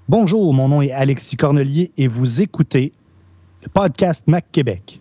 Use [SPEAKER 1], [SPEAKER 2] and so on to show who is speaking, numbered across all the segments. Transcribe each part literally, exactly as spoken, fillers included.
[SPEAKER 1] Bonjour, mon nom est Alexis Cornelier et vous écoutez le podcast Mac Québec.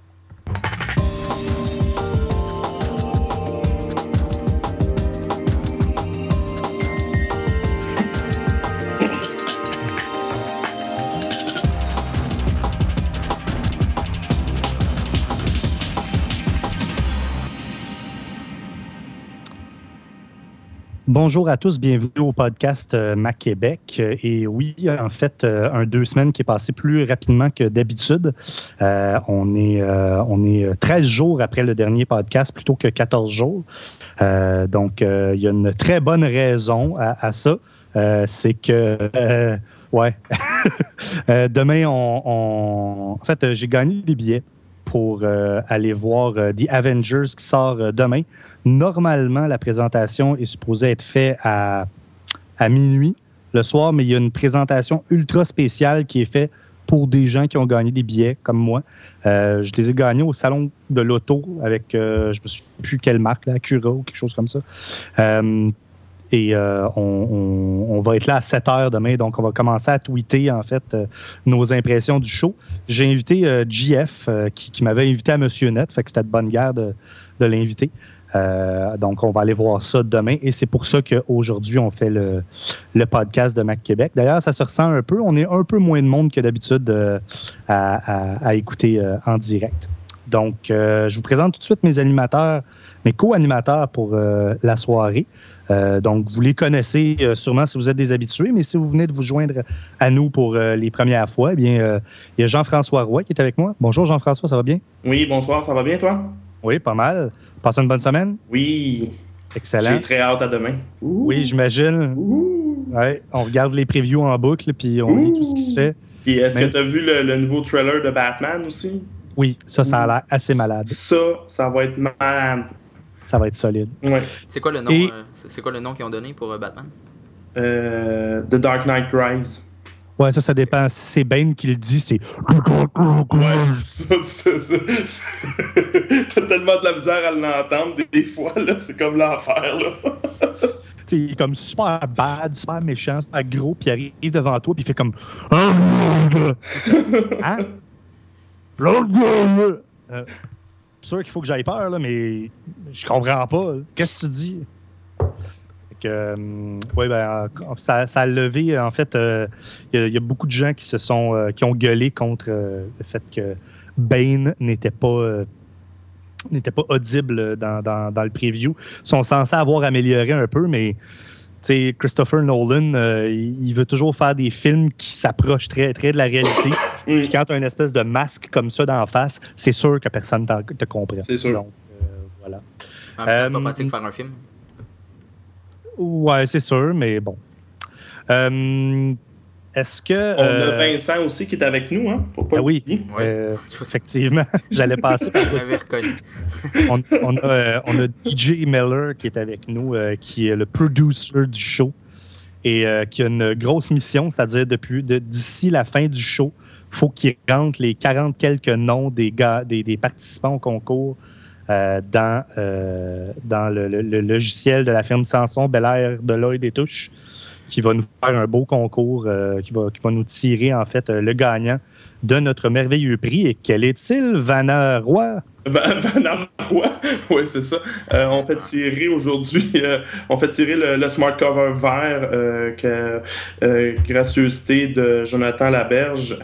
[SPEAKER 1] Bonjour à tous, bienvenue au podcast euh, Mac Québec. Et oui, en fait, euh, un deux semaines qui est passé plus rapidement que d'habitude. Euh, on est, euh, on est treize jours après le dernier podcast plutôt que quatorze jours. Euh, donc, euh, il y a une très bonne raison à, à ça. Euh, c'est que, euh, ouais, euh, demain, on, on... En fait, j'ai gagné des billets pour euh, aller voir euh, The Avengers qui sort euh, demain. Normalement, la présentation est supposée être faite à, à minuit le soir, mais il y a une présentation ultra spéciale qui est faite pour des gens qui ont gagné des billets, comme moi. Euh, je les ai gagnés au salon de l'auto avec, euh, je ne me souviens plus quelle marque, là, Acura ou quelque chose comme ça. Euh, Et euh, on, on, on va être là à sept heures demain, donc on va commencer à tweeter, en fait, euh, nos impressions du show. J'ai invité euh, J F, euh, qui, qui m'avait invité à Monsieur Net, fait que c'était de bonne guerre de, de l'inviter. Euh, donc, on va aller voir ça demain. Et c'est pour ça qu'aujourd'hui, on fait le, le podcast de Mac Québec. D'ailleurs, ça se ressent un peu. On est un peu moins de monde que d'habitude euh, à, à, à écouter euh, en direct. Donc, euh, je vous présente tout de suite mes animateurs, mes co-animateurs pour euh, la soirée. Euh, donc, vous les connaissez euh, sûrement si vous êtes des habitués, mais si vous venez de vous joindre à nous pour euh, les premières fois, eh bien, euh, il y a Jean-François Roy qui est avec moi. Bonjour Jean-François, ça va bien?
[SPEAKER 2] Oui, bonsoir, ça va bien toi?
[SPEAKER 1] Oui, pas mal. Passez une bonne semaine?
[SPEAKER 2] Oui.
[SPEAKER 1] Excellent.
[SPEAKER 2] J'ai très hâte à demain.
[SPEAKER 1] Ouh. Oui, j'imagine. Ouais, on regarde les previews en boucle, puis on Ouh. lit tout ce qui se fait.
[SPEAKER 2] Puis est-ce
[SPEAKER 1] Même...
[SPEAKER 2] que tu as vu le, le nouveau trailer de Batman aussi?
[SPEAKER 1] Oui, ça, ça a l'air assez malade.
[SPEAKER 2] Ça, ça va être malade.
[SPEAKER 1] Ça va être solide.
[SPEAKER 2] Ouais.
[SPEAKER 3] C'est quoi le nom, Et... euh, c'est quoi le nom qu'ils ont donné pour euh, Batman?
[SPEAKER 2] Euh, The Dark Knight Rise.
[SPEAKER 1] Ouais, ça, ça dépend. Si c'est Bane qui le dit, c'est...
[SPEAKER 2] Ouais, c'est ça, c'est ça. T'as tellement de la misère à l'entendre des, des fois, là. C'est comme l'enfer, là.
[SPEAKER 1] Il est comme super bad, super méchant, super gros, puis il arrive devant toi, puis il fait comme... Hein? Euh, c'est sûr qu'il faut que j'aille peur, là, mais je comprends pas. Qu'est-ce que tu dis? Que, euh, oui, ben, ça, ça a levé, en fait, il euh, y, y a beaucoup de gens qui se sont, euh, qui ont gueulé contre euh, le fait que Bane n'était pas, euh, n'était pas audible dans, dans, dans le preview. Ils sont censés avoir amélioré un peu, mais t'sais, Christopher Nolan, euh, il veut toujours faire des films qui s'approchent très, très de la réalité. Puis quand tu as une espèce de masque comme ça d'en face, c'est sûr que personne ne te comprend.
[SPEAKER 2] C'est sûr.
[SPEAKER 1] Donc, euh, voilà.
[SPEAKER 3] En même temps, c'est pas pratique de faire un film.
[SPEAKER 1] Ouais, c'est sûr, mais bon. Euh, est-ce que...
[SPEAKER 2] On
[SPEAKER 1] euh,
[SPEAKER 2] a Vincent aussi qui est avec nous, hein? Faut pas
[SPEAKER 1] ah oui,
[SPEAKER 3] ouais.
[SPEAKER 1] euh, effectivement. J'allais passer par ça. on, on, a, euh, on a D J Miller qui est avec nous, euh, qui est le producer du show et euh, qui a une grosse mission, c'est-à-dire depuis de, d'ici la fin du show, il faut qu'il rentre les quarante quelques noms des, gars, des, des participants au concours Euh, dans, euh, dans le, le, le logiciel de la firme Samson, Bel Air, Deloitte et Touche, qui va nous faire un beau concours, euh, qui, va, qui va nous tirer, en fait, euh, le gagnant de notre merveilleux prix. Et quel est-il, Vanna Roy?
[SPEAKER 2] Vanna Roy? Oui, c'est ça. Euh, on fait tirer aujourd'hui, euh, on fait tirer le, le smart cover vert, euh, que, euh, gracieuseté de Jonathan Laberge.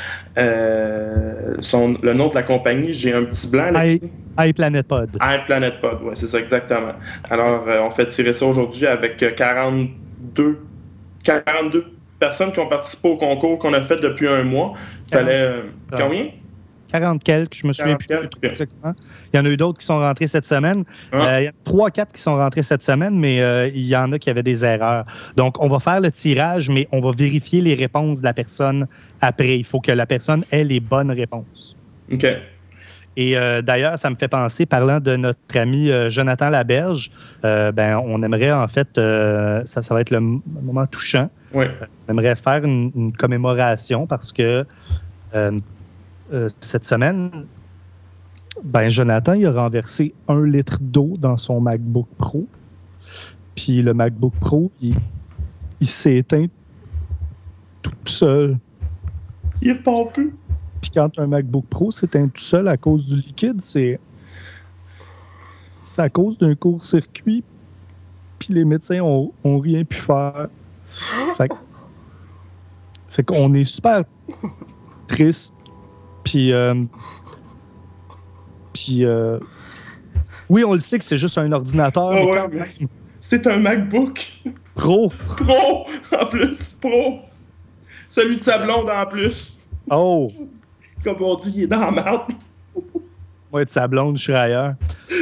[SPEAKER 2] Euh, son, le nom de la compagnie, j'ai un petit blanc là-dessus.
[SPEAKER 1] iPlanet Pod.
[SPEAKER 2] iPlanet Pod, oui, c'est ça, exactement. Alors, euh, on fait tirer ça aujourd'hui avec quarante-deux, quarante-deux personnes qui ont participé au concours qu'on a fait depuis un mois. Il fallait... Euh, combien?
[SPEAKER 1] quarante quelques, je me souviens plus exactement. Il y en a eu d'autres qui sont rentrés cette semaine. Ah. Euh, il y en a trois quatre qui sont rentrés cette semaine, mais euh, il y en a qui avaient des erreurs. Donc, on va faire le tirage, mais on va vérifier les réponses de la personne après. Il faut que la personne ait les bonnes réponses.
[SPEAKER 2] OK.
[SPEAKER 1] Et euh, d'ailleurs, ça me fait penser, parlant de notre ami euh, Jonathan Laberge, euh, ben, on aimerait en fait, euh, ça, ça va être le m- moment touchant.
[SPEAKER 2] Oui.
[SPEAKER 1] Euh, on aimerait faire une, une commémoration parce que euh, euh, cette semaine, ben, Jonathan, il a renversé un litre d'eau dans son MacBook Pro. Puis le MacBook Pro, il, il s'est éteint tout seul.
[SPEAKER 2] Il repart plus.
[SPEAKER 1] Puis quand un MacBook Pro s'éteint tout seul à cause du liquide, c'est, c'est à cause d'un court-circuit. Puis les médecins ont, ont rien pu faire. Fait, fait qu'on est super triste. Puis, euh, puis euh, oui, on le sait que c'est juste un ordinateur.
[SPEAKER 2] Oh,
[SPEAKER 1] mais
[SPEAKER 2] ouais,
[SPEAKER 1] quand...
[SPEAKER 2] mais c'est un MacBook.
[SPEAKER 1] Pro.
[SPEAKER 2] Pro, en plus, pro. Celui de sa blonde en plus.
[SPEAKER 1] Oh.
[SPEAKER 2] Comme on dit, il est dans la merde.
[SPEAKER 1] Moi, de sa blonde, je suis ailleurs.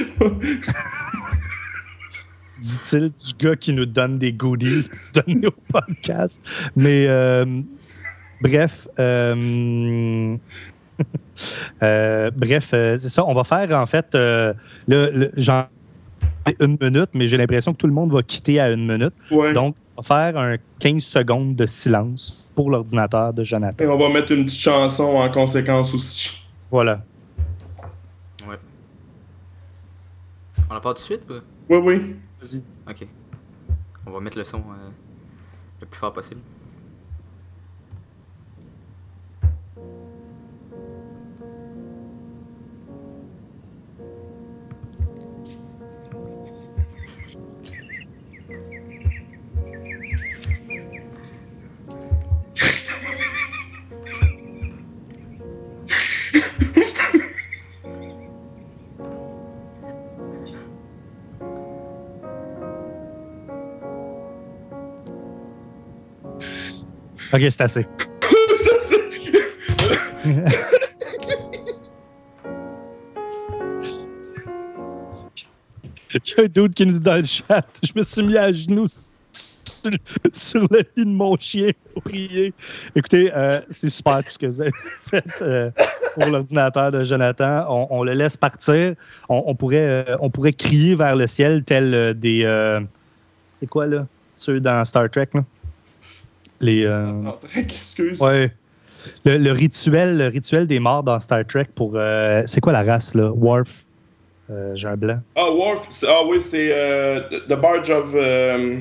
[SPEAKER 1] Dit-il du gars qui nous donne des goodies pour donner au podcast. Mais euh, bref, euh, euh, bref, euh, c'est ça. On va faire en fait, euh, le, le, j'en ai une minute, mais j'ai l'impression que tout le monde va quitter à une minute.
[SPEAKER 2] Ouais.
[SPEAKER 1] Donc, on va faire un quinze secondes de silence pour l'ordinateur de Jonathan.
[SPEAKER 2] Et on va mettre une petite chanson en conséquence aussi.
[SPEAKER 1] Voilà.
[SPEAKER 3] Ouais. On la part tout de suite? Ou...
[SPEAKER 2] Oui, oui.
[SPEAKER 1] Vas-y.
[SPEAKER 3] Ok. On va mettre le son euh, le plus fort possible.
[SPEAKER 1] OK, c'est assez.
[SPEAKER 2] Ça, c'est...
[SPEAKER 1] Il y a un dude qui nous dit dans le chat, je me suis mis à genoux sur, sur le lit de mon chien pour prier. Écoutez, euh, c'est super tout ce que vous avez fait euh, pour l'ordinateur de Jonathan. On, on le laisse partir. On, on, pourrait, euh, on pourrait crier vers le ciel tel euh, des... Euh, c'est quoi, là? Ceux dans Star Trek, là? Les... Euh,
[SPEAKER 2] Star Trek, excuse.
[SPEAKER 1] Ouais. Le, le, rituel, le rituel des morts dans Star Trek pour... Euh, c'est quoi la race, là? Worf. Euh, j'ai un blanc.
[SPEAKER 2] Ah, Worf. Ah oui, c'est euh, The Barge of... Euh,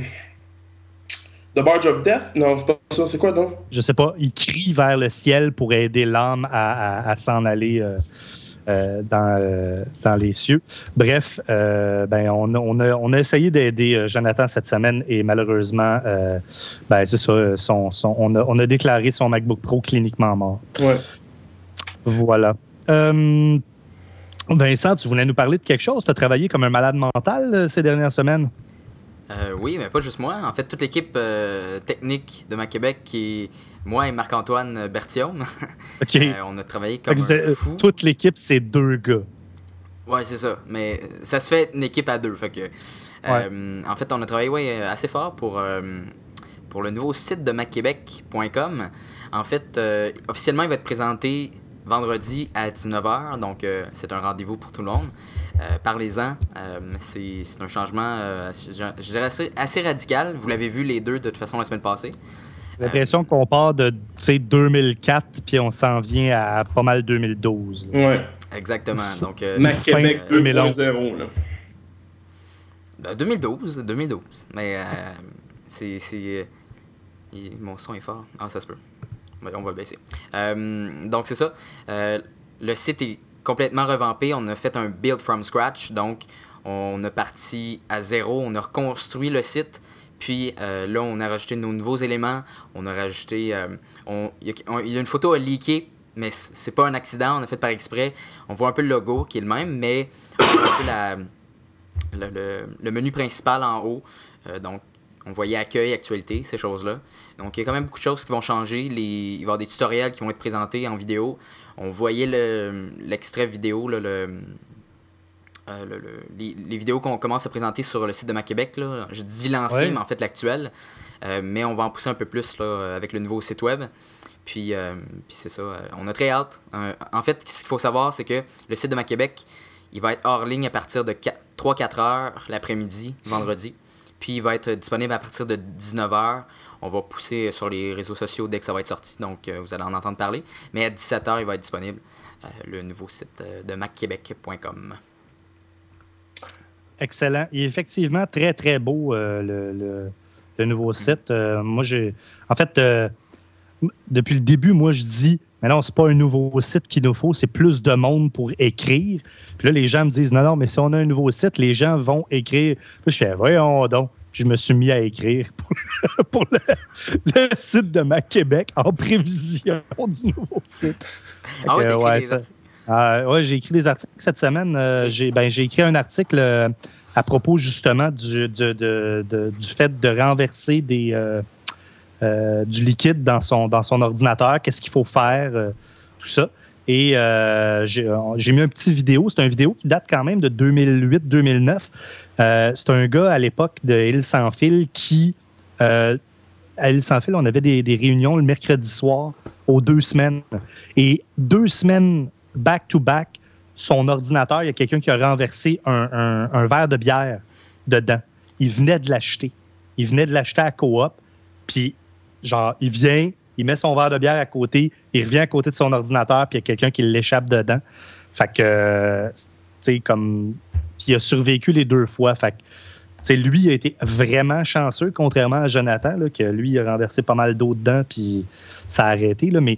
[SPEAKER 2] The Barge of Death? Non, c'est pas ça. C'est quoi, donc?
[SPEAKER 1] Je sais pas. Il crie vers le ciel pour aider l'âme à, à, à s'en aller euh, euh, dans, euh, dans les cieux. Bref, euh, ben, on, on, a, on a essayé d'aider Jonathan cette semaine et malheureusement, euh, ben, c'est ça, son, son, on, a, on a déclaré son MacBook Pro cliniquement mort.
[SPEAKER 2] Ouais.
[SPEAKER 1] Voilà. Euh, Vincent, tu voulais nous parler de quelque chose? Tu as travaillé comme un malade mental euh, ces dernières semaines?
[SPEAKER 3] Euh, oui, mais pas juste moi. En fait, toute l'équipe euh, technique de MacQuébec, qui est moi et Marc-Antoine Berthiaume,
[SPEAKER 1] OK.
[SPEAKER 3] euh, on a travaillé comme un fou.
[SPEAKER 1] Toute l'équipe, c'est deux gars.
[SPEAKER 3] Ouais, c'est ça. Mais ça se fait une équipe à deux. Fait que, euh, ouais. En fait, on a travaillé ouais, assez fort pour, euh, pour le nouveau site de mac québec point com. En fait, euh, officiellement, il va être présenté vendredi à dix-neuf heures, donc euh, c'est un rendez-vous pour tout le monde. Euh, parlez-en, euh, c'est, c'est un changement, euh, je, je dirais assez, assez radical. Vous l'avez vu les deux de toute façon la semaine passée.
[SPEAKER 1] J'ai l'impression euh, qu'on part de deux mille quatre puis on s'en vient à pas mal deux mille douze. Là.
[SPEAKER 2] Ouais.
[SPEAKER 3] Exactement. Donc, euh,
[SPEAKER 2] Mac Québec deux point zéro.
[SPEAKER 3] Là. deux mille douze, deux mille douze. Mais euh, c'est, c'est... Il, mon son est fort. Ah, ça se peut. On va le baisser. Euh, donc, c'est ça. Euh, le site est complètement revampé. On a fait un build from scratch. Donc, on a parti à zéro. On a reconstruit le site. Puis euh, là, on a rajouté nos nouveaux éléments. On a rajouté... Euh, on, il, y a, on, il y a une photo à leaker, mais c'est pas un accident. On a fait par exprès. On voit un peu le logo qui est le même, mais on voit un peu la, le, le, le menu principal en haut. Euh, donc, on voyait accueil, actualité, ces choses-là. Donc, il y a quand même beaucoup de choses qui vont changer. Les... Il va y avoir des tutoriels qui vont être présentés en vidéo. On voyait le, l'extrait vidéo, là, le, euh, le, le, les, les vidéos qu'on commence à présenter sur le site de MacQuébec. Là. Je dis l'ancien, ouais. mais en fait l'actuel. Euh, mais on va en pousser un peu plus là, avec le nouveau site web. Puis, euh, puis c'est ça, on a très hâte. Euh, en fait, ce qu'il faut savoir, c'est que le site de MacQuébec, il va être hors ligne à partir de trois à quatre heures l'après-midi, vendredi. Puis il va être disponible à partir de dix-neuf heures. On va pousser sur les réseaux sociaux dès que ça va être sorti, donc euh, vous allez en entendre parler. Mais à dix-sept heures, il va être disponible, euh, le nouveau site euh, de mac québec point com.
[SPEAKER 1] Excellent. Il est effectivement très, très beau, euh, le, le, le nouveau site. Euh, moi, j'ai... En fait, euh, depuis le début, moi, je dis, mais non, c'est pas un nouveau site qu'il nous faut, c'est plus de monde pour écrire. Puis là, les gens me disent, non, non, mais si on a un nouveau site, les gens vont écrire. Puis je fais, voyons donc. Puis je me suis mis à écrire pour, pour le, le site de Mac Québec en prévision du nouveau site.
[SPEAKER 3] Ah oui,
[SPEAKER 1] euh,
[SPEAKER 3] t'as écrit
[SPEAKER 1] ouais,
[SPEAKER 3] des
[SPEAKER 1] ça,
[SPEAKER 3] articles.
[SPEAKER 1] euh, ouais, j'ai écrit des articles cette semaine. Euh, j'ai, ben, j'ai écrit un article euh, à propos justement du, de, de, de, du fait de renverser des, euh, euh, du liquide dans son, dans son ordinateur. Qu'est-ce qu'il faut faire, euh, tout ça. Et euh, j'ai, j'ai mis un petit vidéo. C'est une vidéo qui date quand même de deux mille huit deux mille neuf. Euh, c'est un gars à l'époque de Île Sans Fil qui... Euh, à Île Sans Fil, on avait des, des réunions le mercredi soir aux deux semaines. Et deux semaines back-to-back, son ordinateur, il y a quelqu'un qui a renversé un, un, un verre de bière dedans. Il venait de l'acheter. Il venait de l'acheter à Coop. Puis, genre, il vient, il met son verre de bière à côté, il revient à côté de son ordinateur, puis il y a quelqu'un qui l'échappe dedans. Fait que, euh, tu sais, comme... Puis il a survécu les deux fois. Fait que, tu sais, lui, il a été vraiment chanceux, contrairement à Jonathan, là, que lui, il a renversé pas mal d'eau dedans, puis ça a arrêté. Là. Mais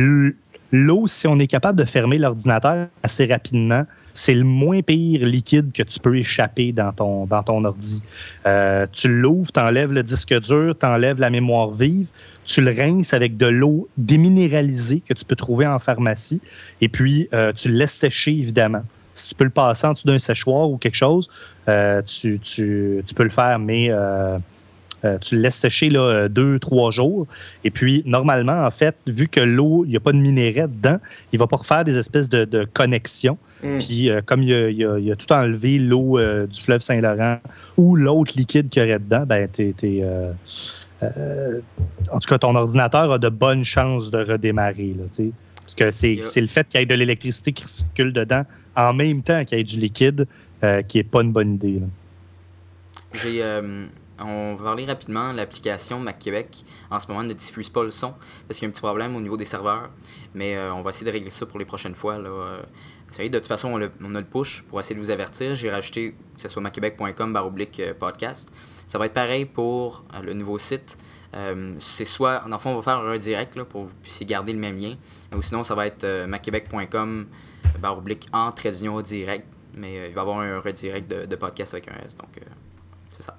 [SPEAKER 1] l'eau, si on est capable de fermer l'ordinateur assez rapidement, c'est le moins pire liquide que tu peux échapper dans ton, dans ton ordi. Euh, tu l'ouvres, tu enlèves le disque dur, tu enlèves la mémoire vive, tu le rinces avec de l'eau déminéralisée que tu peux trouver en pharmacie, et puis euh, tu le laisses sécher, évidemment. Si tu peux le passer en dessous d'un séchoir ou quelque chose, euh, tu, tu, tu peux le faire, mais euh, euh, tu le laisses sécher là, deux, trois jours. Et puis, normalement, en fait, vu que l'eau, il n'y a pas de minerai dedans, il ne va pas refaire des espèces de, de connexions. Mm. Puis, euh, comme il a, il, a, il a tout enlevé l'eau euh, du fleuve Saint-Laurent ou l'autre liquide qu'il y aurait dedans, ben, t'es, t'es, euh, euh, en tout cas, ton ordinateur a de bonnes chances de redémarrer, là, tu sais. Parce que c'est, yeah. c'est le fait qu'il y ait de l'électricité qui circule dedans en même temps qu'il y ait du liquide euh, qui n'est pas une bonne idée. Là.
[SPEAKER 3] J'ai, euh, on va parler rapidement. L'application Mac Québec, en ce moment, ne diffuse pas le son parce qu'il y a un petit problème au niveau des serveurs. Mais euh, on va essayer de régler ça pour les prochaines fois. Là. Euh, c'est vrai, de toute façon, on, le, on a le push pour essayer de vous avertir. J'ai rajouté que ce soit mac québec point com barre oblique podcast. Ça va être pareil pour euh, le nouveau site. Euh, c'est soit, dans le fond, on va faire un redirect là, pour que vous puissiez garder le même lien. Ou sinon, ça va être euh, mac québec point com barre oblique en trait d'union direct. Mais euh, il va y avoir un redirect de, de podcast avec un S. Donc, euh, c'est ça.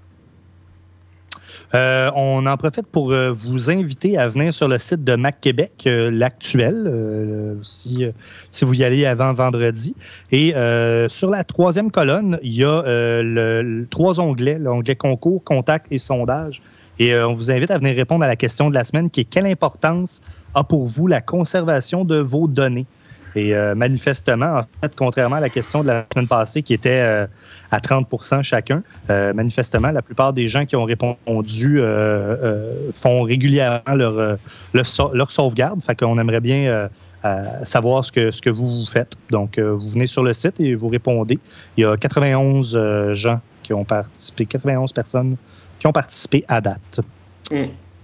[SPEAKER 1] Euh, on en profite pour euh, vous inviter à venir sur le site de Mac Québec, euh, l'actuel, euh, si, euh, si vous y allez avant vendredi. Et euh, sur la troisième colonne, il y a euh, le, le, trois onglets, l'onglet concours, contact et sondage. Et euh, on vous invite à venir répondre à la question de la semaine qui est quelle importance a pour vous la conservation de vos données? Et euh, manifestement, en fait, contrairement à la question de la semaine passée qui était euh, à trente pour cent chacun, euh, manifestement, la plupart des gens qui ont répondu euh, euh, font régulièrement leur, euh, leur, leur sauvegarde. Fait qu'on aimerait bien euh, euh, savoir ce que, ce que vous, vous faites. Donc, euh, vous venez sur le site et vous répondez. Il y a quatre-vingt-onze euh, gens qui ont participé, quatre-vingt-onze personnes qui ont participé à date. Mm.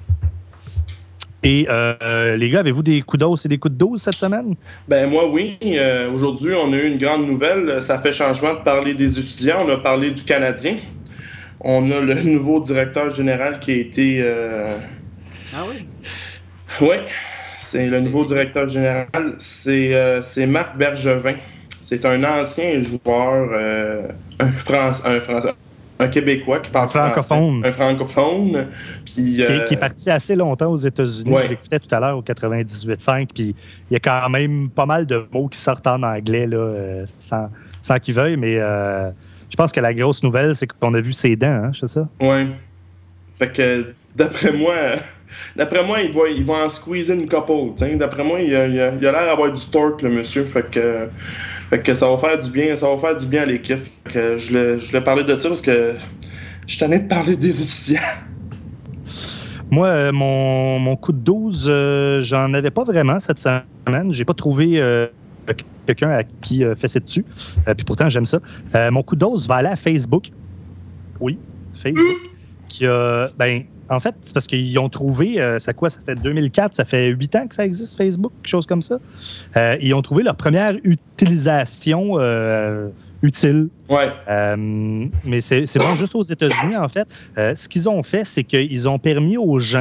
[SPEAKER 1] Et euh, les gars, avez-vous des coups d'os et des coups de dose cette semaine?
[SPEAKER 2] Ben moi, oui. Euh, aujourd'hui, on a eu une grande nouvelle. Ça fait changement de parler des étudiants. On a parlé du Canadien. On a le nouveau directeur général qui a été... Euh...
[SPEAKER 3] Ah oui?
[SPEAKER 2] Oui, c'est le c'est nouveau c'est directeur qui? général. C'est, euh, c'est Marc Bergevin. C'est un ancien joueur, euh, un, France, un Français... Un Québécois qui parle
[SPEAKER 1] un francophone.
[SPEAKER 2] Français, un francophone. Puis,
[SPEAKER 1] qui,
[SPEAKER 2] euh...
[SPEAKER 1] qui est parti assez longtemps aux États-Unis. Ouais. Je l'écoutais tout à l'heure au quatre-vingt-dix-huit cinq. Puis il y a quand même pas mal de mots qui sortent en anglais là, euh, sans, sans qu'il veuille. Mais euh, je pense que la grosse nouvelle, c'est qu'on a vu ses dents, hein, c'est ça?
[SPEAKER 2] Oui. Fait que d'après moi, d'après moi, il va, il va en squeezer une couple. T'sais. D'après moi, il a, il, a, il a l'air d'avoir du torque, le monsieur. Fait que. Fait que ça va faire du bien, ça va faire du bien à l'équipe. Que je voulais, je voulais parler de ça parce que je tenais de parler des étudiants.
[SPEAKER 1] Moi, euh, mon, mon coup de douze, euh, j'en avais pas vraiment cette semaine. J'ai pas trouvé euh, quelqu'un à qui euh, fesser dessus. Euh, puis pourtant, j'aime ça. Euh, mon coup de dose va aller à Facebook. Oui, Facebook. Qui a, ben, en fait, c'est parce qu'ils ont trouvé, euh, ça quoi, ça fait deux mille quatre, ça fait huit ans que ça existe, Facebook, quelque chose comme ça. Euh, ils ont trouvé leur première utilisation euh, utile.
[SPEAKER 2] Ouais.
[SPEAKER 1] Euh, mais c'est, c'est bon juste aux États-Unis, en fait. Euh, ce qu'ils ont fait, c'est qu'ils ont permis aux gens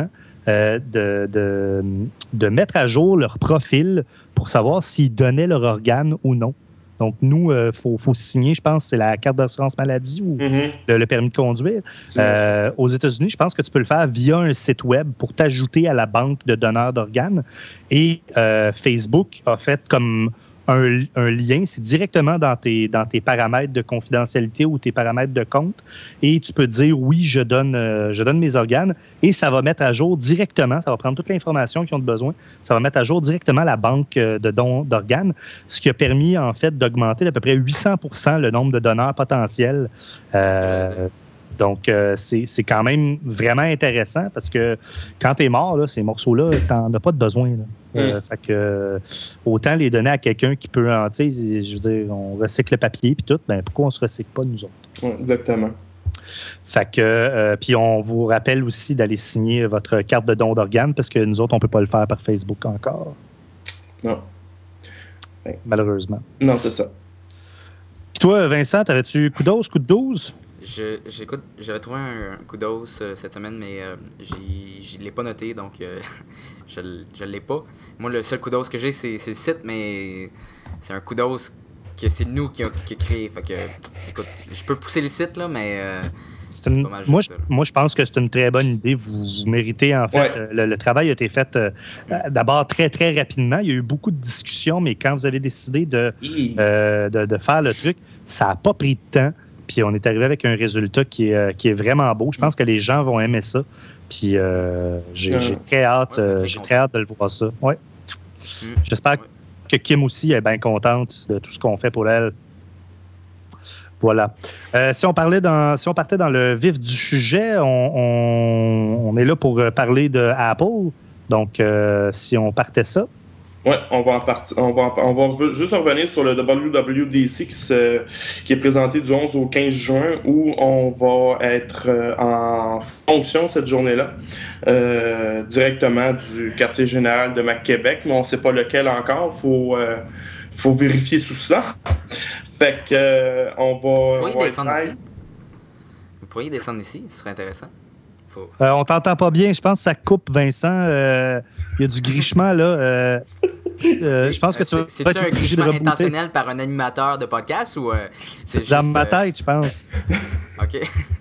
[SPEAKER 1] euh, de, de, de mettre à jour leur profil pour savoir s'ils donnaient leur organe ou non. Donc, nous, il euh, faut, faut signer, je pense, c'est la carte d'assurance maladie ou mm-hmm. le, le permis de conduire. Euh, aux États-Unis, je pense que tu peux le faire via un site web pour t'ajouter à la banque de donneurs d'organes. Et euh, Facebook a fait comme un, un lien, c'est directement dans tes, dans tes paramètres de confidentialité ou tes paramètres de compte. Et tu peux dire, oui, je donne, euh, je donne mes organes. Et ça va mettre à jour directement, ça va prendre toute l'information qu'ils ont besoin, ça va mettre à jour directement la banque de dons d'organes, ce qui a permis, en fait, d'augmenter d'à peu près huit cents pour cent le nombre de donneurs potentiels. Euh, donc, euh, c'est, c'est quand même vraiment intéressant parce que quand tu es mort, là, ces morceaux-là, tu n'en as pas de besoin. Là. Euh, mm. Fait que, euh, autant les donner à quelqu'un qui peut, tu sais, je veux dire, on recycle le papier puis tout, ben pourquoi on ne se recycle pas nous autres?
[SPEAKER 2] Ouais, exactement.
[SPEAKER 1] Fait que, euh, puis on vous rappelle aussi d'aller signer votre carte de don d'organes parce que nous autres, on ne peut pas le faire par Facebook encore.
[SPEAKER 2] Non.
[SPEAKER 1] Ben, malheureusement.
[SPEAKER 2] Non, c'est ça.
[SPEAKER 1] Puis toi, Vincent, t'avais-tu coup d'os, coup de douze?
[SPEAKER 3] Je, j'écoute, j'avais trouvé un, un coup d'os euh, cette semaine, mais euh, je ne l'ai pas noté, donc euh, je ne l'ai pas. Moi, le seul coup d'os que j'ai, c'est, c'est le site, mais c'est un coup d'os que c'est nous qui avons créé. Fait que, écoute, je peux pousser le site, là, mais euh,
[SPEAKER 1] c'est une, c'est pas mal moi, juste, je, moi, je pense que c'est une très bonne idée. Vous, vous méritez, en fait, ouais. euh, le, le travail a été fait euh, mm. d'abord très, très rapidement. Il y a eu beaucoup de discussions, mais quand vous avez décidé de, mm. euh, de, de faire le truc, ça n'a pas pris de temps. Puis on est arrivé avec un résultat qui est, euh, qui est vraiment beau. Je pense que les gens vont aimer ça. Puis euh, j'ai, j'ai très hâte, ouais, euh, j'ai très hâte de le voir ça. Ouais. Mm. J'espère ouais. que Kim aussi est bien contente de tout ce qu'on fait pour elle. Voilà. Euh, si on parlait dans, si on partait dans le vif du sujet, on, on, on est là pour parler de Apple. Donc, euh, si on partait ça.
[SPEAKER 2] Oui, on va en partir, on va, en, on va juste revenir sur le W W D C qui, se, qui est présenté du onze au quinze juin, où on va être en fonction cette journée-là, euh, directement du quartier général de Mac-Québec, mais on ne sait pas lequel encore. Il faut, euh, faut vérifier tout cela. Fait que euh, on va.
[SPEAKER 3] Vous pourriez
[SPEAKER 2] on
[SPEAKER 3] descendre ici. Vous pourriez descendre ici, ce serait intéressant.
[SPEAKER 1] Faut... Euh, on t'entend pas bien. Je pense que ça coupe, Vincent. Il euh, y a du grichement, là. Euh, euh, je pense que tu vas
[SPEAKER 3] C'est-tu un grichement intentionnel par un animateur de podcast ou euh, c'est, c'est juste...
[SPEAKER 1] Dans ma tête, je pense.
[SPEAKER 3] OK.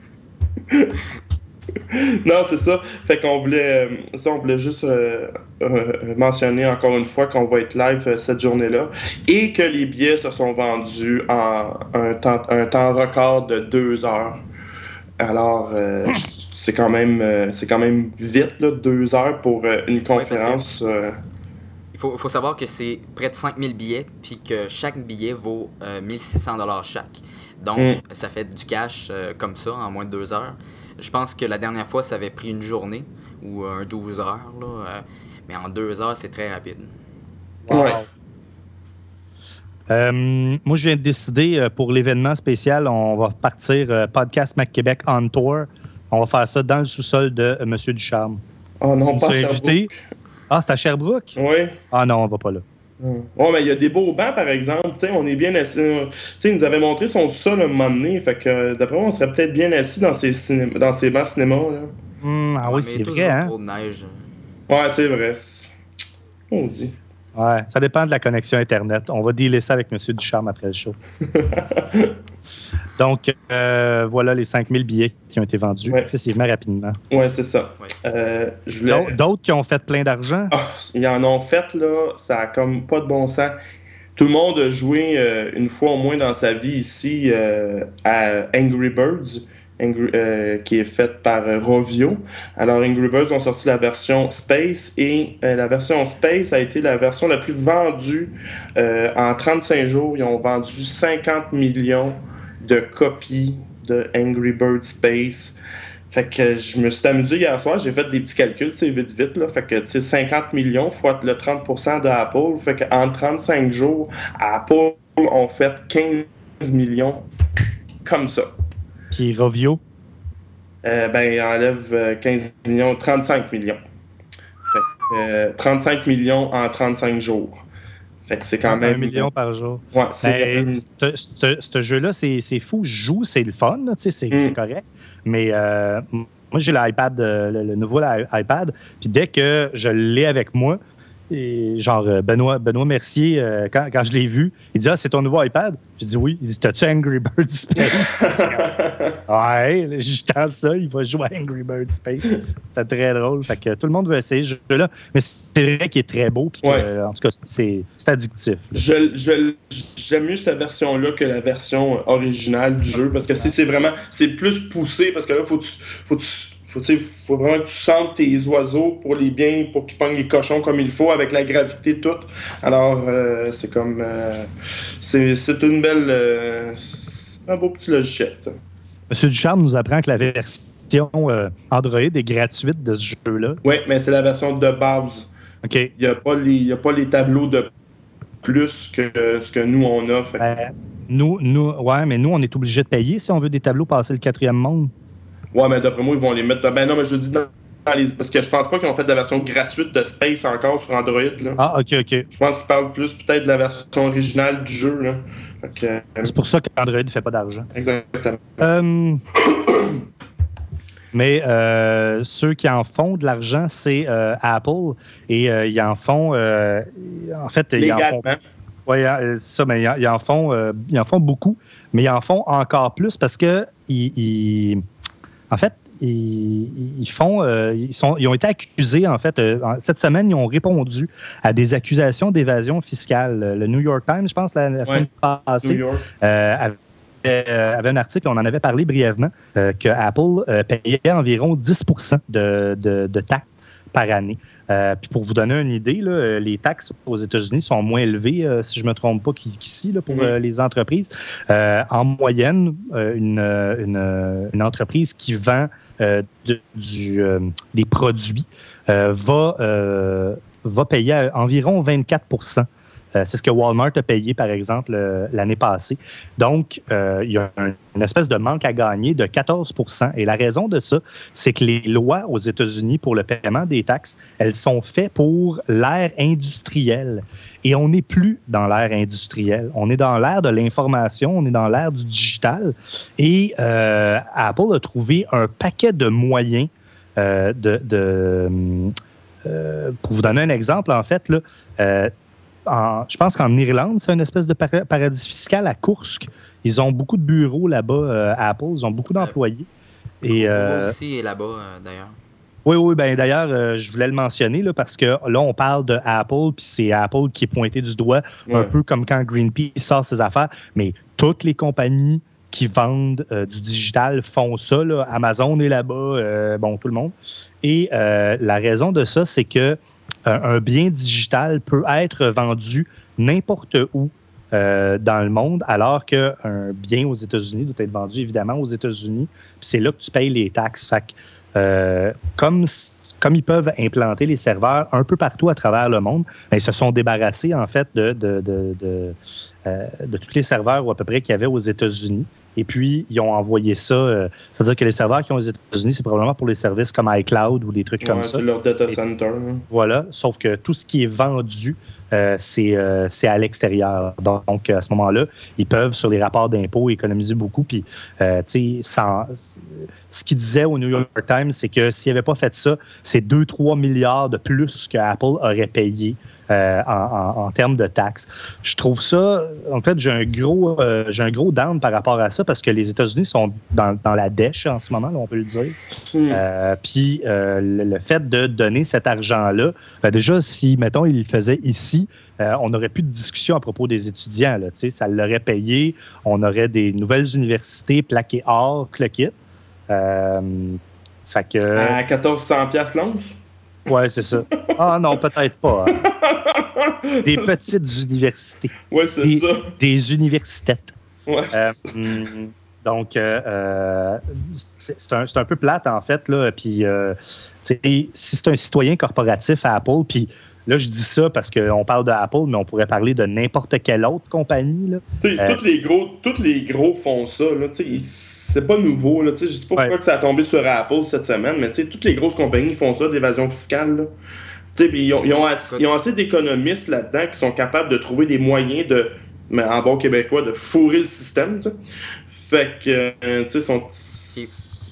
[SPEAKER 2] Non, c'est ça. Fait qu'on voulait, euh, ça, on voulait juste euh, euh, mentionner encore une fois qu'on va être live euh, cette journée-là et que les billets se sont vendus en un temps, un temps record de deux heures. Alors, euh, c'est quand même euh, c'est quand même vite, là, deux heures pour euh, une conférence.
[SPEAKER 3] Oui,
[SPEAKER 2] euh...
[SPEAKER 3] Il faut, faut savoir que c'est près de cinq mille billets, puis que chaque billet vaut euh, mille six cents dollars chaque. Donc, mm. ça fait du cash euh, comme ça en moins de deux heures. Je pense que la dernière fois, ça avait pris une journée ou un douze heures, là, euh, mais en deux heures, c'est très rapide.
[SPEAKER 2] Wow. Ouais.
[SPEAKER 1] Euh, moi, je viens de décider euh, pour l'événement spécial, on va partir euh, Podcast Mac-Québec on tour. On va faire ça dans le sous-sol de euh, M. Ducharme.
[SPEAKER 2] Oh non, pas à Sherbrooke.
[SPEAKER 1] Ah, c'est à Sherbrooke?
[SPEAKER 2] Oui.
[SPEAKER 1] Ah non, on va pas là.
[SPEAKER 2] Hum. Oh, mais il y a des beaux bancs, par exemple. T'sais, on est bien assis. T'sais, il nous avait montré son sol un moment donné. Fait que, d'après moi, on serait peut-être bien assis dans ces, ciné- dans ces bancs cinéma. Là.
[SPEAKER 1] Mmh, ah ouais, oui, c'est vrai, hein?
[SPEAKER 3] Trop de neige.
[SPEAKER 2] Ouais, c'est vrai. On dit.
[SPEAKER 1] Ouais, ça dépend de la connexion Internet. On va dealer ça avec M. Ducharme après le show. Donc, euh, voilà les cinq mille billets qui ont été vendus ouais. excessivement rapidement.
[SPEAKER 2] Oui, c'est ça.
[SPEAKER 3] Ouais.
[SPEAKER 2] Euh, je voulais...
[SPEAKER 1] D'autres qui ont fait plein d'argent?
[SPEAKER 2] Oh, ils en ont fait, là. Ça a comme pas de bon sens. Tout le monde a joué euh, une fois au moins dans sa vie ici euh, à Angry Birds. Angry, euh, qui est faite par euh, Rovio. Alors, Angry Birds ont sorti la version Space et euh, la version Space a été la version la plus vendue euh, en trente-cinq jours. Ils ont vendu cinquante millions de copies de Angry Birds Space. Fait que je me suis amusé hier soir, j'ai fait des petits calculs, c'est vite vite, là. Fait que, tu sais, cinquante millions fois le trente pour cent de Apple. Fait qu'en trente-cinq jours, Apple ont fait quinze millions comme ça.
[SPEAKER 1] Puis Rovio?
[SPEAKER 2] Euh, ben, il enlève quinze millions, trente-cinq millions. Fait que, euh, trente-cinq millions en trente-cinq jours. Fait que c'est quand même...
[SPEAKER 1] Un million par jour.
[SPEAKER 2] Ouais, c'est...
[SPEAKER 1] Ben, ce jeu-là, c'est, c'est fou. Je joue, c'est le fun, là, c'est, mm. c'est correct. Mais euh, moi, j'ai l'iPad, euh, le, le nouveau iPad, puis dès que je l'ai avec moi, et genre, Benoît, Benoît Mercier, euh, quand, quand je l'ai vu, il dit « Ah, c'est ton nouveau iPad? » J'ai dit « Oui. » Il dit « T'as-tu Angry Bird Space? » Ouais, je tends ça, il va jouer à Angry Bird Space. C'était très drôle. Fait que tout le monde veut essayer ce jeu-là. Mais c'est vrai qu'il est très beau, puis
[SPEAKER 2] ouais.
[SPEAKER 1] que, en tout cas, c'est, c'est addictif.
[SPEAKER 2] Je, je, j'aime mieux cette version-là que la version originale du jeu, parce que c'est, c'est vraiment, c'est plus poussé, parce que là, faut tu, faut tu Faut, faut vraiment que tu sentes tes oiseaux pour les bien, pour qu'ils pognent les cochons comme il faut, avec la gravité toute. Alors, euh, c'est comme... Euh, c'est, c'est une belle... Euh, c'est un beau petit logiciel, t'sais.
[SPEAKER 1] Monsieur Ducharme nous apprend que la version euh, Android est gratuite de ce jeu-là.
[SPEAKER 2] Oui, mais c'est la version de base.
[SPEAKER 1] OK.
[SPEAKER 2] Il n'y a pas les, il y a pas les tableaux de plus que euh, ce que nous, on a. Fait.
[SPEAKER 1] Ben, nous, nous, ouais, mais nous, on est obligé de payer si on veut des tableaux passer le quatrième monde.
[SPEAKER 2] Ouais, mais d'après moi, ils vont les mettre... Ben non, mais je dis dans, dans les... Parce que je pense pas qu'ils ont fait de la version gratuite de Space encore sur Android, là.
[SPEAKER 1] Ah, OK, OK.
[SPEAKER 2] Je pense qu'ils parlent plus peut-être de la version originale du jeu, là. Donc, euh...
[SPEAKER 1] C'est pour ça qu'Android ne fait pas d'argent.
[SPEAKER 2] Exactement.
[SPEAKER 1] Euh... Mais euh, ceux qui en font de l'argent, c'est euh, Apple. Et euh, ils en font... Euh, en fait, ils en font... Oui, c'est ça, mais ils en font, euh, ils en font beaucoup, mais ils en font encore plus parce que ils, ils, en fait, ils, ils font, euh, ils, sont, ils ont été accusés, en fait, euh, cette semaine, ils ont répondu à des accusations d'évasion fiscale. Le New York Times, je pense, la, la semaine ouais, passée, euh, avait, euh, avait un article, on en avait parlé brièvement, euh, que Apple euh, payait environ dix pour cent de, de, de taxes par année. Euh, puis pour vous donner une idée, là, les taxes aux États-Unis sont moins élevées, euh, si je ne me trompe pas, qu'ici là, pour mmh. euh, les entreprises. Euh, en moyenne, euh, une, une, une entreprise qui vend euh, de, du, euh, des produits euh, va, euh, va payer environ vingt-quatre pour cent. Euh, c'est ce que Walmart a payé, par exemple, euh, l'année passée. Donc, euh, il y a un, une espèce de manque à gagner de quatorze pour cent. Et la raison de ça, c'est que les lois aux États-Unis pour le paiement des taxes, elles sont faites pour l'ère industrielle. Et on n'est plus dans l'ère industrielle. On est dans l'ère de l'information, on est dans l'ère du digital. Et euh, Apple a trouvé un paquet de moyens euh, de... de euh, pour vous donner un exemple, en fait, là, euh, En, je pense qu'en Irlande, c'est une espèce de para- paradis fiscal à Kursk. Ils ont beaucoup de bureaux là-bas euh, à Apple. Ils ont beaucoup d'employés. Et,
[SPEAKER 3] euh, aussi est là-bas, euh, d'ailleurs.
[SPEAKER 1] Oui, oui. Ben, d'ailleurs, euh, je voulais le mentionner là, parce que là, on parle de Apple, puis c'est Apple qui est pointé du doigt, ouais. un peu comme quand Greenpeace sort ses affaires. Mais toutes les compagnies qui vendent euh, du digital font ça. Là. Amazon est là-bas, euh, bon, tout le monde. Et euh, la raison de ça, c'est que un bien digital peut être vendu n'importe où euh, dans le monde, alors qu'un bien aux États-Unis doit être vendu évidemment aux États-Unis. Puis c'est là que tu payes les taxes. Fait que, euh, comme, comme ils peuvent implanter les serveurs un peu partout à travers le monde, bien, ils se sont débarrassés en fait de, de, de, de, euh, de tous les serveurs à peu près qu'il y avait aux États-Unis. Et puis, ils ont envoyé ça. Euh, c'est-à-dire que les serveurs qui ont aux États-Unis, c'est probablement pour les services comme iCloud ou des trucs
[SPEAKER 2] ouais,
[SPEAKER 1] comme ça.
[SPEAKER 2] C'est leur data center.
[SPEAKER 1] Et, voilà. Sauf que tout ce qui est vendu, euh, c'est, euh, c'est à l'extérieur. Donc, donc, à ce moment-là, ils peuvent, sur les rapports d'impôts, économiser beaucoup. Puis, euh, tu sais, ce qu'ils disaient au New York Times, c'est que s'ils n'avaient pas fait ça, c'est deux à trois milliards de plus que Apple aurait payé. Euh, en, en, en termes de taxes. Je trouve ça, en fait, j'ai un gros, euh, j'ai un gros down par rapport à ça parce que les États-Unis sont dans, dans la dèche en ce moment, là, on peut le dire. Mm. Euh, puis euh, le, le fait de donner cet argent-là, ben déjà, si, mettons, ils le faisaient ici, euh, on n'aurait plus de discussion à propos des étudiants. Là, ça l'aurait payé, on aurait des nouvelles universités plaquées or, le kit. Euh, fait que...
[SPEAKER 2] À quatorze cents dollars l'once?
[SPEAKER 1] Ouais, c'est ça. Ah non, peut-être pas. Hein. Des petites universités.
[SPEAKER 2] Ouais, c'est
[SPEAKER 1] des,
[SPEAKER 2] ça.
[SPEAKER 1] Des universités.
[SPEAKER 2] Ouais, c'est
[SPEAKER 1] euh,
[SPEAKER 2] ça.
[SPEAKER 1] Donc, euh, c'est, c'est, un, c'est un peu plate, en fait. Là. Puis, euh, si c'est un citoyen corporatif à Apple, puis là, je dis ça parce qu'on parle de Apple, mais on pourrait parler de n'importe quelle autre compagnie. Là.
[SPEAKER 2] Euh, tous les gros, tous les gros font ça. Là, c'est pas nouveau. Là, je sais pas pourquoi ouais. que ça a tombé sur Apple cette semaine, mais toutes les grosses compagnies font ça, d'évasion fiscale. Là. Ils ont, ils, ont assez, ils ont assez d'économistes là-dedans qui sont capables de trouver des moyens de, mais en bon québécois, de fourrer le système. T'sais. Fait que, euh, tu sais, sont...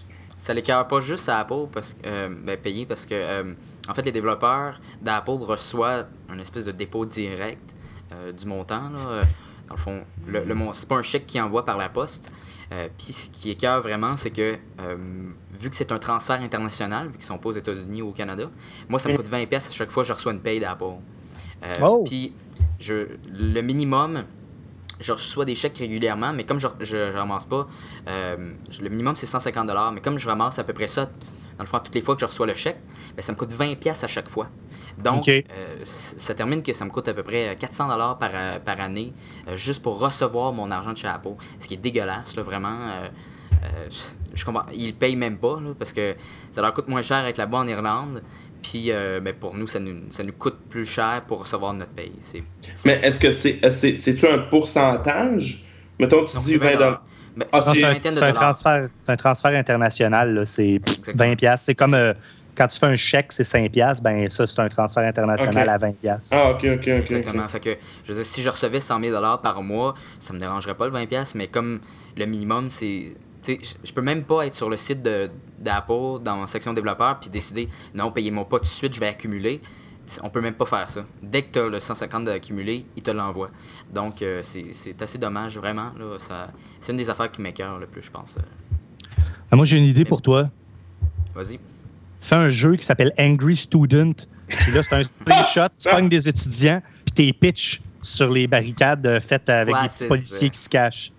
[SPEAKER 3] ça l'écœure pas juste à Apple, parce que, euh, ben, payer, parce que, euh, en fait, les développeurs d'Apple reçoivent un espèce de dépôt direct euh, du montant, là. Euh, Dans le fond, le, le, c'est pas un chèque qu'ils envoient par la poste. Euh, Puis ce qui écœure vraiment, c'est que euh, vu que c'est un transfert international, vu qu'ils sont pas aux États-Unis ou au Canada, moi ça me coûte vingt dollars à chaque fois que je reçois une paye d'Apple. Euh,
[SPEAKER 1] oh.
[SPEAKER 3] Puis je, le minimum, je reçois des chèques régulièrement, mais comme je, je, je ramasse pas, euh, le minimum c'est cent cinquante dollars, mais comme je ramasse à peu près ça, dans le fond, toutes les fois que je reçois le chèque, ben, ça me coûte vingt dollars à chaque fois. Donc,
[SPEAKER 1] okay.
[SPEAKER 3] euh, ça termine que ça me coûte à peu près quatre cents dollars par, par année euh, juste pour recevoir mon argent de chez Apple. Ce qui est dégueulasse, là, vraiment. Euh, euh, je comprends. Ils le payent même pas, là, parce que ça leur coûte moins cher être là-bas en Irlande. Puis, euh, ben, pour nous ça, nous, ça nous coûte plus cher pour recevoir notre paye. C'est, c'est...
[SPEAKER 2] Mais est-ce que c'est, c'est, c'est-tu un pourcentage? Mettons, tu
[SPEAKER 3] Donc,
[SPEAKER 2] dis vingt dollars.
[SPEAKER 3] Ben,
[SPEAKER 1] ah, c'est, un, c'est, un transfert, c'est un transfert international. Là, c'est exactement. vingt dollars. C'est comme euh, quand tu fais un chèque, c'est cinq dollars. Ben ça, c'est un transfert international
[SPEAKER 2] okay.
[SPEAKER 1] à vingt dollars.
[SPEAKER 2] Ah, OK, OK, OK.
[SPEAKER 3] Exactement.
[SPEAKER 2] Okay.
[SPEAKER 3] Fait que, je veux dire, si je recevais cent mille dollars par mois, ça me dérangerait pas le vingt dollars, mais comme le minimum, c'est... Tu sais, je peux même pas être sur le site de, d'Apple, dans la section développeur, puis décider, non, payez-moi pas tout de suite, je vais accumuler. On peut même pas faire ça. Dès que tu as le cent cinquante d'accumulé, il te l'envoie. Donc, euh, c'est, c'est assez dommage, vraiment. Là, ça, c'est une des affaires qui m'écœure le plus, je pense.
[SPEAKER 1] Ah, moi, j'ai une idée pour toi.
[SPEAKER 3] Vas-y.
[SPEAKER 1] Fais un jeu qui s'appelle Angry Student. Puis là, c'est un screenshot, tu pognes des étudiants, puis t'es pitch sur les barricades faites avec ouais, des petits policiers ça. Qui se cachent.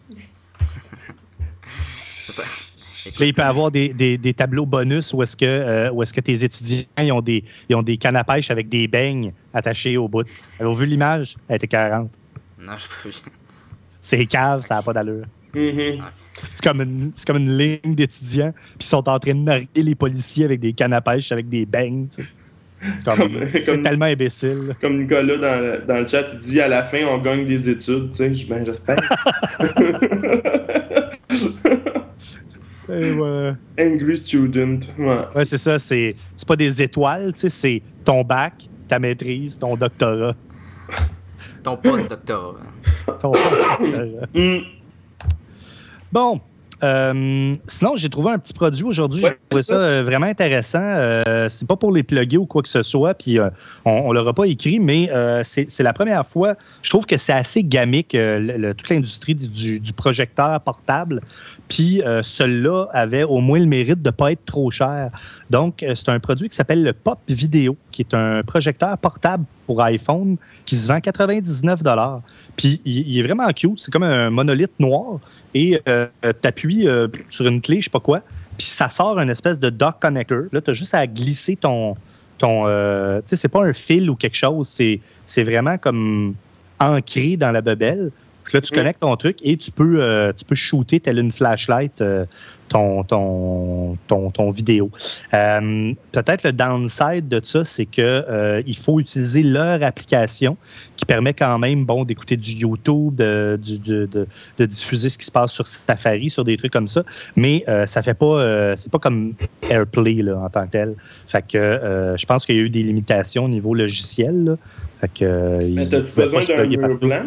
[SPEAKER 1] Là, il peut y avoir des, des, des tableaux bonus où est-ce que, euh, où est-ce que tes étudiants ils ont, des, ils ont des cannes à pêche avec des beignes attachés au bout. Avez-vous vu l'image? Elle était quarante.
[SPEAKER 3] Non, je peux pas.
[SPEAKER 1] C'est cave, ça n'a pas d'allure.
[SPEAKER 2] Mm-hmm.
[SPEAKER 1] C'est, comme une, c'est comme une ligne d'étudiants, puis ils sont en train de narguer les policiers avec des cannes à pêche avec des beignes. Tu sais. C'est, comme, comme, c'est comme, tellement imbécile.
[SPEAKER 2] Comme Nicolas dans le, dans le chat, il dit à la fin, on gagne des études. Tu sais, ben, j'espère.
[SPEAKER 1] Et ouais.
[SPEAKER 2] Angry student. Ouais,
[SPEAKER 1] ouais c'est ça. C'est, c'est pas des étoiles, tu sais, c'est ton bac, ta maîtrise, ton doctorat.
[SPEAKER 3] Ton post-doctorat.
[SPEAKER 1] Ton post-doctorat. Mm. Bon. Euh, sinon, j'ai trouvé un petit produit aujourd'hui. Ouais, j'ai trouvé ça, ça euh, vraiment intéressant. Euh, c'est pas pour les plugger ou quoi que ce soit, puis euh, on, on l'aura pas écrit, mais euh, c'est, c'est la première fois. Je trouve que c'est assez gamique, euh, le, le, toute l'industrie du, du, du projecteur portable. Puis euh, celui-là avait au moins le mérite de ne pas être trop cher. Donc, euh, c'est un produit qui s'appelle le Pop Vidéo, qui est un projecteur portable pour iPhone qui se vend quatre-vingt-dix-neuf dollars. Puis il, il est vraiment cute. C'est comme un monolithe noir. Et euh, tu appuies euh, sur une clé, je sais pas quoi, puis ça sort une espèce de dock connector. Là, tu as juste à glisser ton... ton euh, tu sais, c'est pas un fil ou quelque chose. C'est, c'est vraiment comme ancré dans la bebelle. Puis là, tu connectes ton truc et tu peux, euh, tu peux shooter telle une flashlight euh, ton, ton, ton, ton vidéo. Euh, peut-être le downside de ça, c'est qu'il euh, faut utiliser leur application qui permet quand même bon, d'écouter du YouTube, de, de, de, de, de diffuser ce qui se passe sur Safari, sur des trucs comme ça. Mais euh, ça fait pas, euh, c'est pas comme AirPlay là, en tant que tel. Fait que euh, je pense qu'il y a eu des limitations au niveau logiciel. Là. Fait que, euh,
[SPEAKER 2] Mais t'as-tu besoin d'un mur blanc?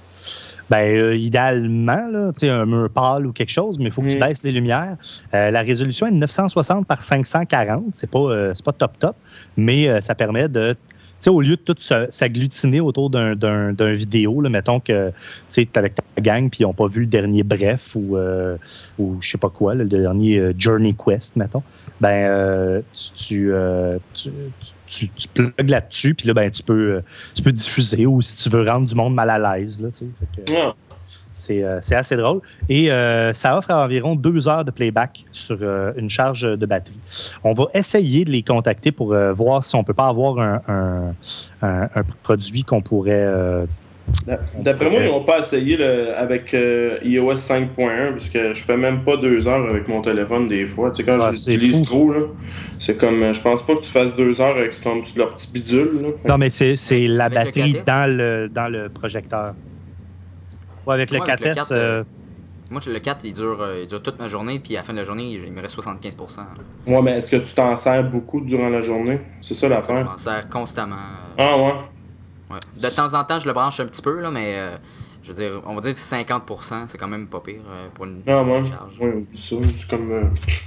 [SPEAKER 1] Ben, euh, idéalement, là, un mur pâle ou quelque chose, mais il faut que mmh. tu baisses les lumières. Euh, la résolution est de neuf cent soixante par cinq cent quarante. C'est pas, euh, c'est pas top top, mais euh, ça permet de... Tu sais, au lieu de tout s'agglutiner autour d'un, d'un, d'un vidéo, là, mettons que tu es avec ta gang puis ils n'ont pas vu le dernier Bref ou, euh, ou je sais pas quoi, là, le dernier euh, Journey Quest, mettons, ben euh, tu, tu, euh, tu, tu, tu plugues là-dessus puis là, ben tu peux, tu peux diffuser ou si tu veux rendre du monde mal à l'aise. Là, tu sais, yeah. C'est, euh, c'est assez drôle. Et euh, ça offre environ deux heures de playback sur euh, une charge de batterie. On va essayer de les contacter pour euh, voir si on ne peut pas avoir un, un, un, un produit qu'on pourrait... Euh,
[SPEAKER 2] D'après moi, ils n'ont pas essayé le, avec euh, i O S cinq point un parce que je fais même pas deux heures avec mon téléphone des fois. Tu sais, quand ah, je l'utilise trop, là, c'est comme... Je pense pas que tu fasses deux heures avec ton, leur petit bidule. Là.
[SPEAKER 1] Non, mais c'est, c'est la batterie dans le, dans le projecteur. Ouais, avec, ouais, le, avec le quatre S. Euh...
[SPEAKER 3] Moi, le quatre, il dure, euh, il dure toute ma journée, puis à la fin de la journée, il me reste soixante-quinze pour cent. Là.
[SPEAKER 2] Ouais, mais est-ce que tu t'en sers beaucoup durant la journée? C'est ça l'affaire?
[SPEAKER 3] Je m'en sers constamment. Euh...
[SPEAKER 2] Ah ouais?
[SPEAKER 3] Ouais. De temps en temps, je le branche un petit peu, là, mais euh, je veux dire, on va dire que cinquante pour cent, c'est quand même pas pire euh, pour une,
[SPEAKER 2] ah,
[SPEAKER 3] pour
[SPEAKER 2] ouais.
[SPEAKER 3] une charge.
[SPEAKER 2] Ouais, ça, c'est comme... Euh...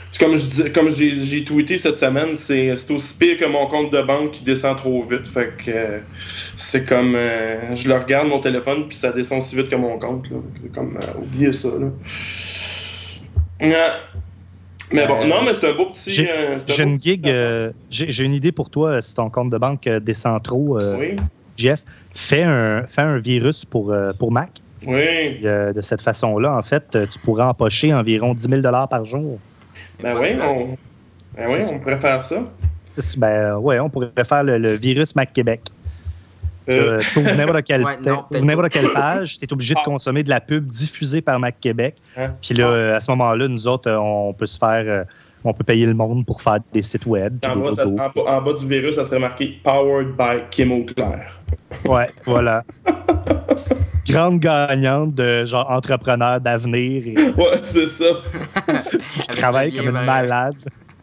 [SPEAKER 2] C'est comme je dis, comme j'ai, j'ai tweeté cette semaine, c'est, c'est aussi pire que mon compte de banque qui descend trop vite. Fait que euh, c'est comme euh, je le regarde mon téléphone puis ça descend aussi vite que mon compte. Là. C'est comme euh, oubliez ça. Là. Ouais. Mais bon, euh, non, mais c'est un beau petit.
[SPEAKER 1] J'ai,
[SPEAKER 2] euh, c'est un
[SPEAKER 1] j'ai
[SPEAKER 2] beau
[SPEAKER 1] une
[SPEAKER 2] petit
[SPEAKER 1] gig, euh, j'ai, j'ai une idée pour toi si ton compte de banque euh, descend trop. Euh,
[SPEAKER 2] oui.
[SPEAKER 1] Jeff, fais un, fais un virus pour, euh, pour Mac.
[SPEAKER 2] Oui.
[SPEAKER 1] Et, euh, de cette façon-là, en fait, tu pourrais empocher environ dix mille dollars par jour.
[SPEAKER 2] Ben oui, on, ben oui, on pourrait faire ça.
[SPEAKER 1] C'est, ben ouais, on pourrait faire le, le virus Mac Québec. Euh, euh, tu ouvres n'importe quelle, ouais, non, n'importe quelle page, tu es obligé de consommer de la pub diffusée par Mac Québec. Hein? Puis là, à ce moment-là, nous autres, on peut se faire, euh, on peut payer le monde pour faire des sites web.
[SPEAKER 2] En, bas, ça, en, bas, en bas du virus, ça serait marqué Powered by Kim Auclair.
[SPEAKER 1] Ouais, voilà. Grande gagnante de genre entrepreneur d'avenir. Et...
[SPEAKER 2] Ouais, c'est ça.
[SPEAKER 1] qui travaille comme une malade.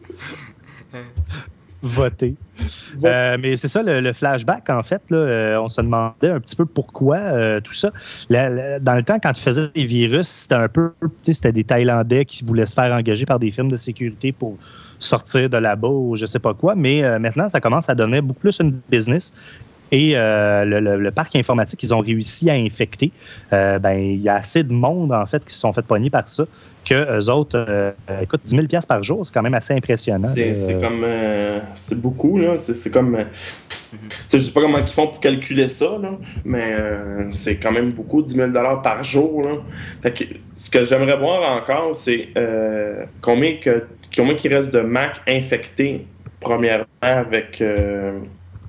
[SPEAKER 1] Voter. Euh, mais c'est ça, le, le flashback, en fait, là, euh, on se demandait un petit peu pourquoi euh, tout ça. La, la, dans le temps, quand tu faisais des virus, c'était un peu, tu sais, c'était des Thaïlandais qui voulaient se faire engager par des firmes de sécurité pour sortir de là-bas ou je sais pas quoi. Mais euh, maintenant, ça commence à devenir beaucoup plus une business. Et euh, le, le, le parc informatique qu'ils ont réussi à infecter, euh, ben, il y a assez de monde, en fait, qui se sont fait pogner par ça, que eux autres, euh, écoute, dix mille dollars par jour, c'est quand même assez impressionnant.
[SPEAKER 2] C'est, c'est comme... Euh, c'est beaucoup, là. C'est, c'est comme... Euh, je sais pas comment ils font pour calculer ça, là, mais euh, c'est quand même beaucoup, dix mille dollars par jour, là. Fait que, ce que j'aimerais voir encore, c'est euh, combien, que, combien il reste de Mac infectés, premièrement, avec... Euh,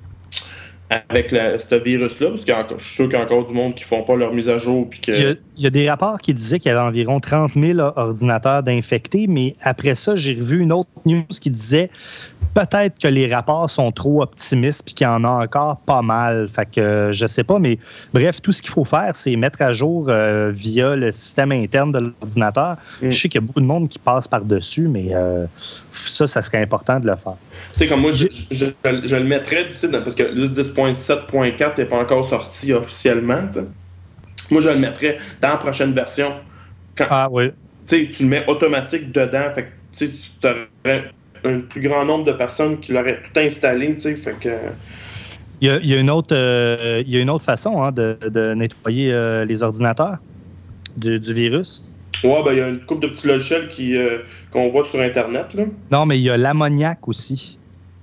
[SPEAKER 2] avec la, ce virus-là, parce que je suis sûr qu'il y a encore du monde qui ne font pas leur mise à jour. Puis que...
[SPEAKER 1] il, y a, il y a des rapports qui disaient qu'il y avait environ trente mille ordinateurs d'infectés, mais après ça, j'ai revu une autre news qui disait peut-être que les rapports sont trop optimistes puis qu'il y en a encore pas mal. Fait que euh, je sais pas, mais bref, tout ce qu'il faut faire, c'est mettre à jour euh, via le système interne de l'ordinateur. Mm. Je sais qu'il y a beaucoup de monde qui passe par-dessus, mais euh, ça, ça serait important de le faire.
[SPEAKER 2] Tu sais, comme moi, je, je, je, je le mettrais d'ici, parce que le dix point sept point quatre n'est pas encore sorti officiellement. T'sais. Moi, je le mettrais dans la prochaine version. Quand,
[SPEAKER 1] ah oui.
[SPEAKER 2] Tu sais, tu le mets automatique dedans. Fait que tu aurais un plus grand nombre de personnes qui l'auraient tout installé. Tu sais, fait que...
[SPEAKER 1] Il y a, il y a une autre, euh, il y a une autre façon hein, de, de nettoyer euh, les ordinateurs du, du virus.
[SPEAKER 2] Ouais, ben il y a une couple de petits logiciels qui, euh, qu'on voit sur Internet. Là.
[SPEAKER 1] Non, mais il y a l'ammoniac aussi.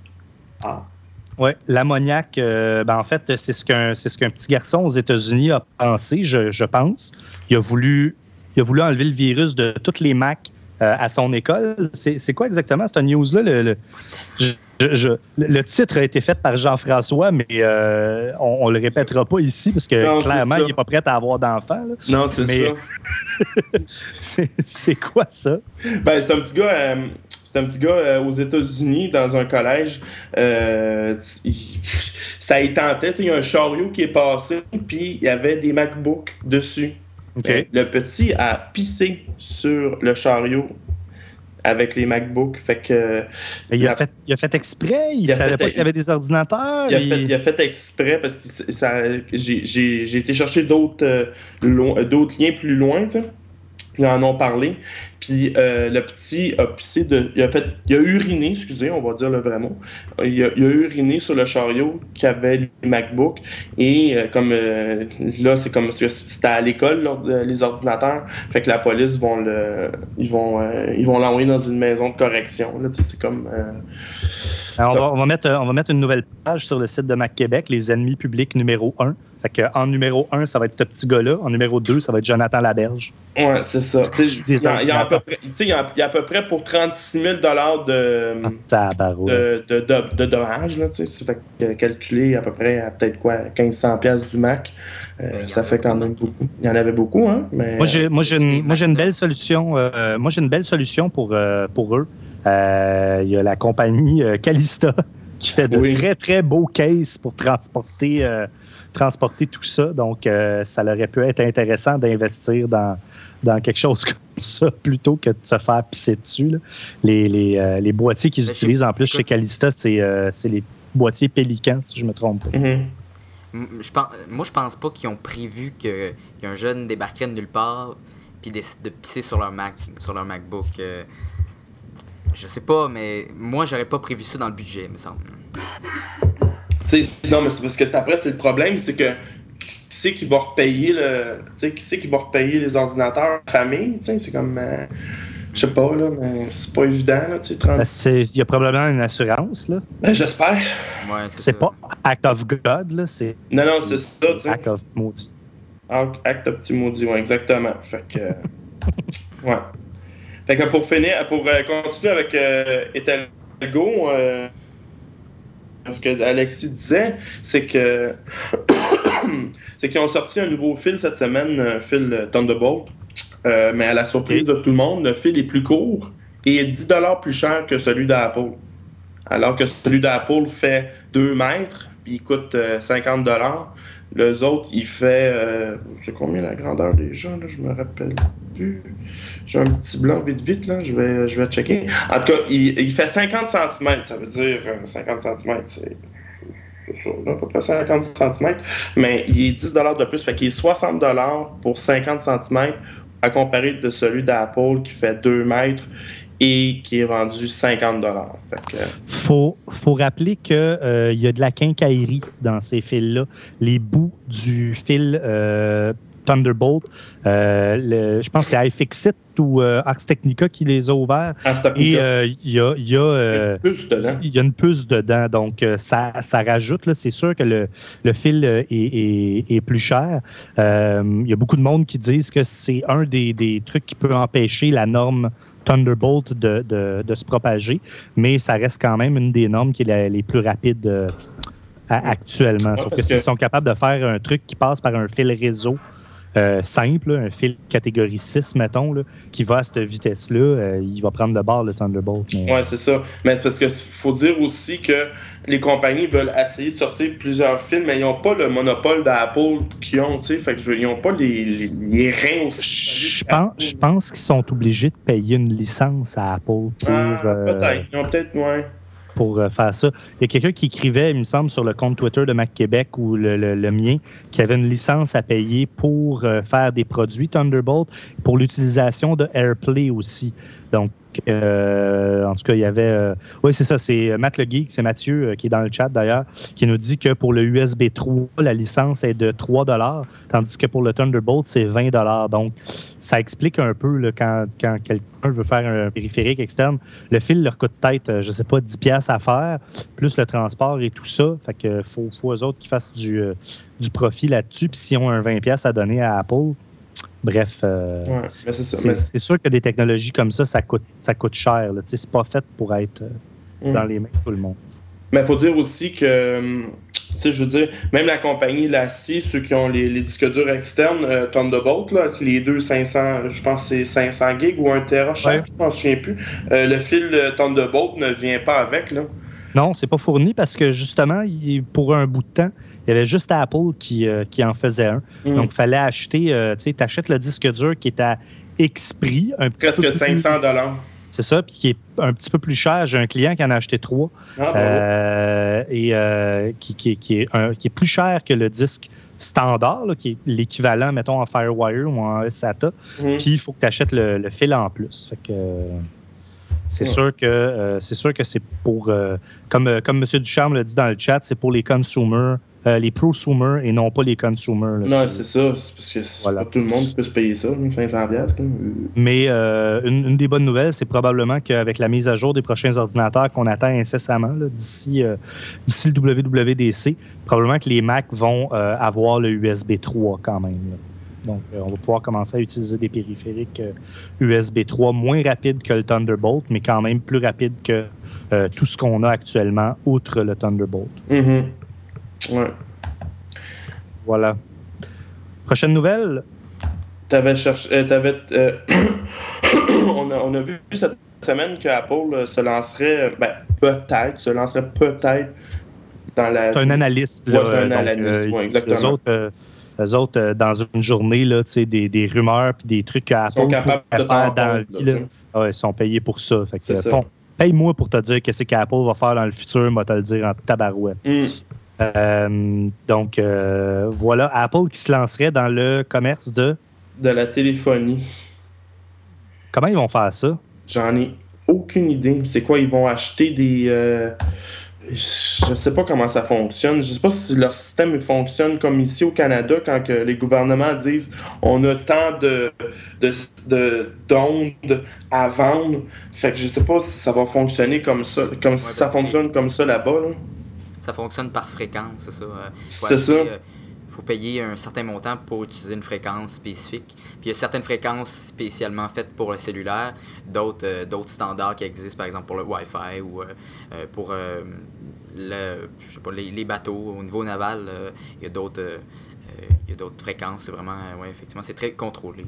[SPEAKER 2] Ah.
[SPEAKER 1] Oui, l'ammoniac, euh, ben en fait, c'est ce qu'un, c'est ce qu'un petit garçon aux États-Unis a pensé, je, je pense. Il a voulu, il a voulu enlever le virus de toutes les Macs euh, à son école. C'est, c'est quoi exactement cette news-là? Le, le, je, je, le titre a été fait par Jean-François, mais euh, on ne le répétera pas ici parce que non, clairement, il n'est pas prêt à avoir d'enfant. Là.
[SPEAKER 2] Non, c'est mais...
[SPEAKER 1] ça. c'est, c'est quoi ça?
[SPEAKER 2] Ben, c'est un petit gars... Euh... C'est un petit gars euh, aux États-Unis, dans un collège. Euh, il, ça y tentait. Il y a un chariot qui est passé, puis il y avait des MacBooks dessus.
[SPEAKER 1] Okay.
[SPEAKER 2] Le petit a pissé sur le chariot avec les MacBooks. Fait que,
[SPEAKER 1] il, a, a fait, il a fait exprès? Il ne savait fait, pas qu'il y avait des ordinateurs?
[SPEAKER 2] Il a, et... fait, il a fait exprès parce que ça, j'ai, j'ai, j'ai été chercher d'autres, euh, lo, d'autres liens plus loin, tu sais. Ils en ont parlé. Puis euh, le petit a pissé de. Il a fait. Il a uriné, excusez, on va dire le vrai mot. Il a, il a uriné sur le chariot qui avait les MacBooks. Et euh, comme euh, là, c'est comme c'était à l'école, là, les ordinateurs. Fait que la police vont le. Ils vont euh, ils vont l'envoyer dans une maison de correction. Là, c'est comme. Euh,
[SPEAKER 1] Alors, on, va, on, va mettre, on va mettre une nouvelle page sur le site de Mac Québec, les ennemis publics numéro un. Fait que, en numéro un, ça va être ce petit gars-là. En numéro deux, ça va être Jonathan Laberge.
[SPEAKER 2] Ouais, c'est ça. Il y, a, y, a à peu près, y, a, y a à peu près pour trente-six mille dollars de,
[SPEAKER 1] ah,
[SPEAKER 2] de, de, de, de dommages. Là, ça fait que calculer à peu près à peut-être quoi, quinze cents dollars du Mac. Euh, ça fait quand même beaucoup. Il y en avait beaucoup, hein? Mais...
[SPEAKER 1] Moi, j'ai, moi, j'ai, une, moi, j'ai une belle solution. Euh, moi, j'ai une belle solution pour, euh, pour eux. Euh, il y a la compagnie euh, Calista qui fait de oui. très, très beaux cases pour transporter... Euh, transporter tout ça. Donc, euh, ça aurait pu être intéressant d'investir dans, dans quelque chose comme ça plutôt que de se faire pisser dessus. Là. Les, les, euh, les boîtiers qu'ils Mais utilisent en plus chez Calista, c'est, euh, c'est les boîtiers Pélican, si je ne me trompe pas.
[SPEAKER 2] Mm-hmm.
[SPEAKER 3] Je pense, moi, je pense pas qu'ils ont prévu que, qu'un jeune débarquerait de nulle part puis décide de pisser sur leur Mac, sur leur MacBook. Euh, je sais pas, mais moi, j'aurais pas prévu ça dans le budget, il me semble.
[SPEAKER 2] T'sais, non, mais c'est parce que c'est après, c'est le problème, c'est que qui c'est qui va repayer le. Tu sais, qui c'est qui va repayer les ordinateurs de famille, tu sais, c'est comme. Euh, je sais pas, là, mais c'est pas évident, là, tu sais, trente...
[SPEAKER 1] Il y a probablement une assurance, là.
[SPEAKER 2] Ben, j'espère.
[SPEAKER 3] Ouais, c'est
[SPEAKER 1] C'est
[SPEAKER 3] ça.
[SPEAKER 1] pas Act of God, là, c'est.
[SPEAKER 2] Non, non, c'est ça, tu sais.
[SPEAKER 1] Act of Timothy.
[SPEAKER 2] Act of Timothy, ouais, exactement. Fait que. Ouais. Fait que pour finir, pour euh, continuer avec euh, Etalgo, euh, ce que Alexis disait, c'est que. c'est qu'ils ont sorti un nouveau fil cette semaine, un fil Thunderbolt. Euh, mais à la surprise okay. de tout le monde, le fil est plus court et est dix dollars plus cher que celui d'Apple. Alors que celui d'Apple fait deux mètres, puis il coûte euh, cinquante dollars. Les autres, il fait... Euh, c'est combien la grandeur déjà? Là, je me rappelle plus. J'ai un petit blanc vite vite, là. Je vais, je vais checker. En tout cas, il, il fait cinquante centimètres. Ça veut dire euh, cinquante centimètres, c'est... C'est ça, là, à peu près cinquante centimètres. Mais il est dix dollars de plus. Fait qu'il est soixante dollars pour cinquante centimètres à comparer de celui d'Apple qui fait deux mètres et qui est vendu cinquante dollars. Fait que...
[SPEAKER 1] faut, faut rappeler qu'il euh, y a de la quincaillerie dans ces fils-là. Les bouts du fil euh, Thunderbolt, euh, le, je pense que c'est iFixit ou euh, Ars Technica qui les a ouverts.
[SPEAKER 2] Ars Technica.
[SPEAKER 1] Et euh, il y a, y a, euh,
[SPEAKER 2] une puce dedans.
[SPEAKER 1] Il y a une puce dedans, donc euh, ça, ça rajoute. Là, c'est sûr que le, le fil est, est, est plus cher. Euh, il y a beaucoup de monde qui disent que c'est un des, des trucs qui peut empêcher la norme Thunderbolt de, de, de se propager, mais ça reste quand même une des normes qui est la, les plus rapides euh, à, actuellement. Ouais, Sauf que s'ils que... sont capables de faire un truc qui passe par un fil réseau euh, simple, là, un fil catégorie six, mettons, là, qui va à cette vitesse-là, euh, il va prendre de bord le Thunderbolt. Mais...
[SPEAKER 2] Oui, c'est ça. Mais parce qu'il faut dire aussi que les compagnies veulent essayer de sortir plusieurs films, mais ils n'ont pas le monopole d'Apple qu'ils ont, tu sais. Fait que je, ils n'ont pas les, les, les reins aussi.
[SPEAKER 1] Je pense, je pense qu'ils sont obligés de payer une licence à Apple pour...
[SPEAKER 2] Ah,
[SPEAKER 1] euh,
[SPEAKER 2] peut-être. Ils ont peut-être, ouais.
[SPEAKER 1] pour euh, faire ça. Il y a quelqu'un qui écrivait, il me semble, sur le compte Twitter de Mac Québec ou le, le, le mien, qui avait une licence à payer pour euh, faire des produits Thunderbolt, pour l'utilisation de AirPlay aussi. Donc, euh, en tout cas, il y avait... Euh, oui, c'est ça, c'est Matt le Geek, c'est Mathieu, euh, qui est dans le chat d'ailleurs, qui nous dit que pour le U S B trois, la licence est de trois dollars, tandis que pour le Thunderbolt, c'est vingt dollars. Donc, ça explique un peu là, quand, quand quelqu'un veut faire un périphérique externe, le fil leur coûte peut-être, je sais pas, dix dollars à faire, plus le transport et tout ça. Fait que faut, faut eux autres qui fassent du, euh, du profit là-dessus. Puis s'ils ont un vingt dollars à donner à Apple, bref, euh,
[SPEAKER 2] ouais, mais c'est, ça.
[SPEAKER 1] c'est,
[SPEAKER 2] Mais...
[SPEAKER 1] c'est sûr que des technologies comme ça, ça coûte, ça coûte cher. Là. C'est pas fait pour être euh, mmh. dans les mains de tout le monde.
[SPEAKER 2] Mais il faut dire aussi que, tu sais, je veux dire, même la compagnie Lassie, ceux qui ont les, les disques durs externes, euh, Thunderbolt, là, les deux cinq cents, je pense que c'est cinq cents gigs ou un téra chaque, ouais. Je m'en souviens plus. Euh, le fil Thunderbolt ne vient pas avec, là.
[SPEAKER 1] Non, c'est pas fourni parce que justement, il, pour un bout de temps, il y avait juste Apple qui, euh, qui en faisait un. Mm. Donc, il fallait acheter, euh, tu sais, tu achètes le disque dur qui est à X prix. Un petit
[SPEAKER 2] Presque
[SPEAKER 1] peu
[SPEAKER 2] cinq cents dollars.
[SPEAKER 1] C'est ça, puis qui est un petit peu plus cher. J'ai un client qui en a acheté trois. Ah, euh, et euh, qui, qui, qui, est un, qui est plus cher que le disque standard, là, qui est l'équivalent, mettons, en FireWire ou en SATA. Mm. Puis, il faut que tu achètes le, le fil en plus. Fait que... Euh, C'est, ouais. sûr que, euh, c'est sûr que c'est pour, euh, comme, euh, comme M. Ducharme l'a dit dans le chat, c'est pour les consumers, euh, les prosumers et non pas les consumers. Là,
[SPEAKER 2] non,
[SPEAKER 1] c'est,
[SPEAKER 2] c'est ça. C'est parce que c'est voilà. Pas tout le monde qui peut se payer ça, cinq cents dollars.
[SPEAKER 1] Mais euh, une, une des bonnes nouvelles, c'est probablement qu'avec la mise à jour des prochains ordinateurs qu'on attend incessamment là, d'ici, euh, d'ici le W W D C, probablement que les Mac vont euh, avoir le U S B trois quand même. Là. Donc, euh, on va pouvoir commencer à utiliser des périphériques euh, U S B trois moins rapides que le Thunderbolt, mais quand même plus rapides que euh, tout ce qu'on a actuellement, outre le Thunderbolt.
[SPEAKER 2] Mm-hmm. Ouais.
[SPEAKER 1] Voilà. Prochaine nouvelle?
[SPEAKER 2] T'avais cherché... Euh, t'avais, euh, on, a, on a vu cette semaine qu'Apple se lancerait... Ben, peut-être, se lancerait peut-être dans la...
[SPEAKER 1] C'est un analyste.
[SPEAKER 2] Là,
[SPEAKER 1] ouais,
[SPEAKER 2] c'est un
[SPEAKER 1] donc,
[SPEAKER 2] analyste,
[SPEAKER 1] euh,
[SPEAKER 2] ouais, exactement.
[SPEAKER 1] Eux autres, euh, eux autres euh, dans une journée, là, des, des rumeurs et des trucs qu'Apple
[SPEAKER 2] sont capables de
[SPEAKER 1] faire dans le vie, là, ouais, ils sont payés pour ça. Fait que,
[SPEAKER 2] c'est ça.
[SPEAKER 1] Bon, paye-moi pour te dire qu'est-ce qu'Apple va faire dans le futur, moi te le dire en tabarouette.
[SPEAKER 2] Mm.
[SPEAKER 1] Euh, donc, euh, voilà, Apple qui se lancerait dans le commerce de...
[SPEAKER 2] De la téléphonie.
[SPEAKER 1] Comment ils vont faire ça?
[SPEAKER 2] J'en ai aucune idée. C'est quoi, ils vont acheter des... Euh, je sais pas comment ça fonctionne. Je sais pas si leur système fonctionne comme ici au Canada, quand que les gouvernements disent on a tant de, de, de, d'ondes à vendre. Fait que je sais pas si ça va fonctionner comme ça, comme
[SPEAKER 3] Ouais,
[SPEAKER 2] si
[SPEAKER 3] parce
[SPEAKER 2] ça
[SPEAKER 3] que
[SPEAKER 2] fonctionne
[SPEAKER 3] c'est-
[SPEAKER 2] comme ça là-bas. Là.
[SPEAKER 3] ça fonctionne par fréquence, c'est ça. Euh, faut
[SPEAKER 2] C'est ça.
[SPEAKER 3] acheter, euh, faut payer un certain montant pour utiliser une fréquence spécifique. Puis il y a certaines fréquences spécialement faites pour le cellulaire, d'autres, euh, d'autres standards qui existent, par exemple pour le Wi-Fi ou euh, euh, pour euh, le, je sais pas, les, les bateaux. Au niveau naval, euh, il y a d'autres, euh, euh, il y a d'autres fréquences. C'est vraiment, euh, ouais, effectivement, c'est très contrôlé.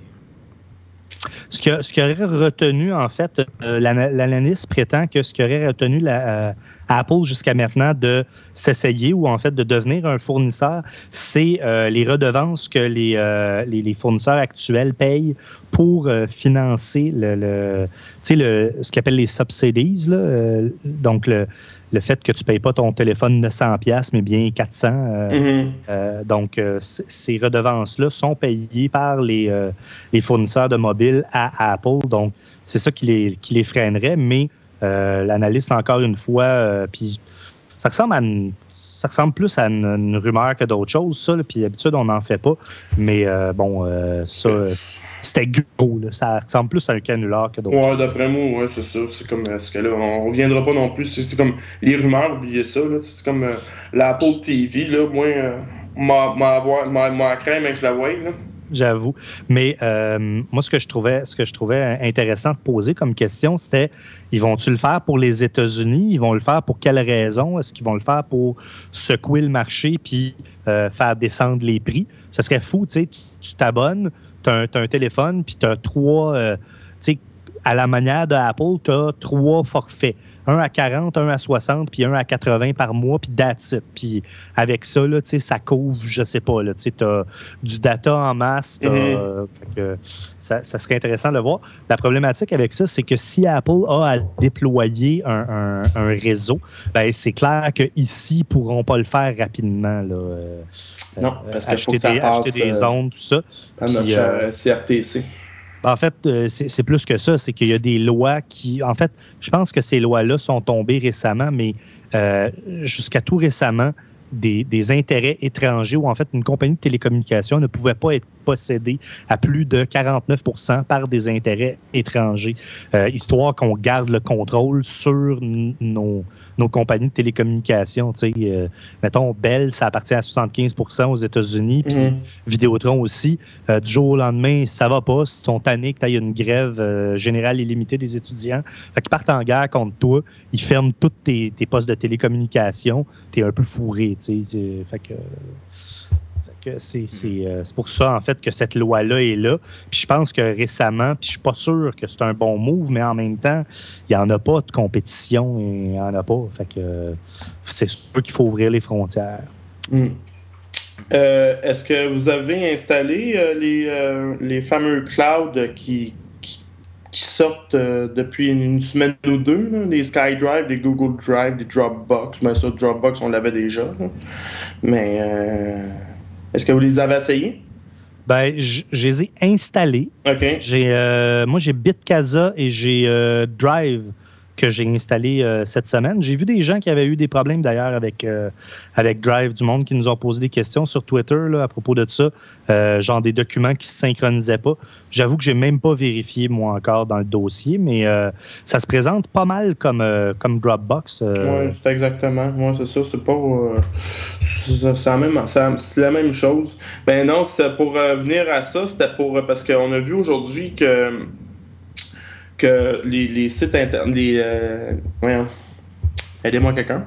[SPEAKER 1] Ce que, ce qui aurait retenu, en fait, euh, l'ana- l'analyste prétend que ce qui aurait retenu la, euh, Apple jusqu'à maintenant de s'essayer ou en fait de devenir un fournisseur, c'est euh, les redevances que les, euh, les, les fournisseurs actuels payent pour euh, financer le, le, tu sais, le, ce qu'ils appellent les subsidies. Là, euh, donc, le, le fait que tu ne payes pas ton téléphone neuf cents dollars, mais bien quatre cents. Euh,
[SPEAKER 2] Mm-hmm.
[SPEAKER 1] euh, donc, euh, c- ces redevances-là sont payées par les, euh, les fournisseurs de mobiles à Apple. Donc, c'est ça qui les, qui les freinerait. Mais euh, l'analyste, encore une fois, euh, puis ça ressemble, à une- ça ressemble plus à une, une rumeur que d'autres choses, ça. Là, puis d'habitude, on n'en fait pas. Mais euh, bon, euh, ça, c'était gros. Là. Ça ressemble plus à un canular que d'autres
[SPEAKER 2] Ouais,
[SPEAKER 1] choses.
[SPEAKER 2] d'après moi, ouais, c'est ça. C'est comme, euh, ce que là, on reviendra pas non plus. C'est, c'est comme les rumeurs, oubliez ça. Là. C'est comme euh, l'Apple T V, là. Moi, euh, m'a, m'a, avoir, m'a, m'a crème que je la voie, là.
[SPEAKER 1] J'avoue. Mais euh, moi, ce que je trouvais, ce que je trouvais intéressant de poser comme question, c'était, ils vont-tu le faire pour les États-Unis? Ils vont le faire pour quelle raison? Est-ce qu'ils vont le faire pour secouer le marché puis euh, faire descendre les prix? Ce serait fou, tu sais, tu tu t'abonnes, tu as un, t'as un téléphone, puis tu as trois, euh, tu sais, à la manière de Apple, tu as trois forfaits. Un à quarante, un à soixante, puis un à quatre-vingts par mois, puis that's it. Puis avec ça, là, tu sais, ça couvre, je sais pas, là, tu sais, t'as du data en masse, t'as,
[SPEAKER 2] Mhm.
[SPEAKER 1] euh, fait que ça, ça serait intéressant de le voir. La problématique avec ça, c'est que si Apple a à déployer un, un- un réseau, ben c'est clair qu'ici, ils pourront pas le faire rapidement, là. euh,
[SPEAKER 2] Non,
[SPEAKER 1] euh,
[SPEAKER 2] parce qu'il faut
[SPEAKER 1] acheter,
[SPEAKER 2] que ça
[SPEAKER 1] des,
[SPEAKER 2] passe
[SPEAKER 1] acheter des
[SPEAKER 2] euh,
[SPEAKER 1] ondes, tout ça.
[SPEAKER 2] à notre
[SPEAKER 1] Puis,
[SPEAKER 2] cher
[SPEAKER 1] euh,
[SPEAKER 2] euh, C R T C.
[SPEAKER 1] en fait, euh, c'est c'est plus que ça. C'est qu'il y a des lois qui... En fait, je pense que ces lois-là sont tombées récemment, mais euh, jusqu'à tout récemment, des, des intérêts étrangers ou en fait, une compagnie de télécommunications ne pouvait pas être possédée à plus de quarante-neuf pour cent par des intérêts étrangers, euh, histoire qu'on garde le contrôle sur n- nos, nos compagnies de télécommunications. Tu sais, euh, mettons, Bell, ça appartient à soixante-quinze pour cent aux États-Unis, puis
[SPEAKER 2] Mhm.
[SPEAKER 1] Vidéotron aussi. Euh, du jour au lendemain, ça va pas. Ils sont tannés que tu aies une grève euh, générale illimitée des étudiants. Fait qu'ils partent en guerre contre toi. Ils ferment tous tes, tes postes de télécommunication. Tu es un peu fourré. Tu sais. C'est- Fait que, fait que c'est, c'est, euh, c'est pour ça, en fait, que cette loi-là est là. Puis je pense que récemment, puis je suis pas sûr que c'est un bon move, mais en même temps, il n'y en a pas de compétition. Il n'y en a pas. Fait que euh, c'est sûr qu'il faut ouvrir les frontières.
[SPEAKER 2] Mm. Euh, est-ce que vous avez installé euh, les, euh, les fameux clouds qui, qui, qui sortent euh, depuis une semaine ou deux, là, les SkyDrive, les Google Drive, les Dropbox? Mais ça, Dropbox, on l'avait déjà. Là. Mais euh, est-ce que vous les avez essayés?
[SPEAKER 1] Ben, je je les ai installés.
[SPEAKER 2] OK.
[SPEAKER 1] J'ai, euh, moi, j'ai Bitcasa et j'ai euh, Drive que j'ai installé euh, cette semaine. J'ai vu des gens qui avaient eu des problèmes d'ailleurs avec, euh, avec Drive, du monde qui nous ont posé des questions sur Twitter là, à propos de ça, euh, genre des documents qui ne se synchronisaient pas. J'avoue que j'ai même pas vérifié, moi, encore dans le dossier, mais euh, ça se présente pas mal comme, euh, comme Dropbox. euh.
[SPEAKER 2] Oui, c'est exactement. Moi, c'est ça. C'est pas. euh, c'est, c'est la même, c'est, c'est la même chose. Ben non, c'était pour euh, venir à ça. C'était pour. euh, Parce qu'on a vu aujourd'hui que. que les, les sites internet. Les. Euh, voyons. Aidez-moi quelqu'un.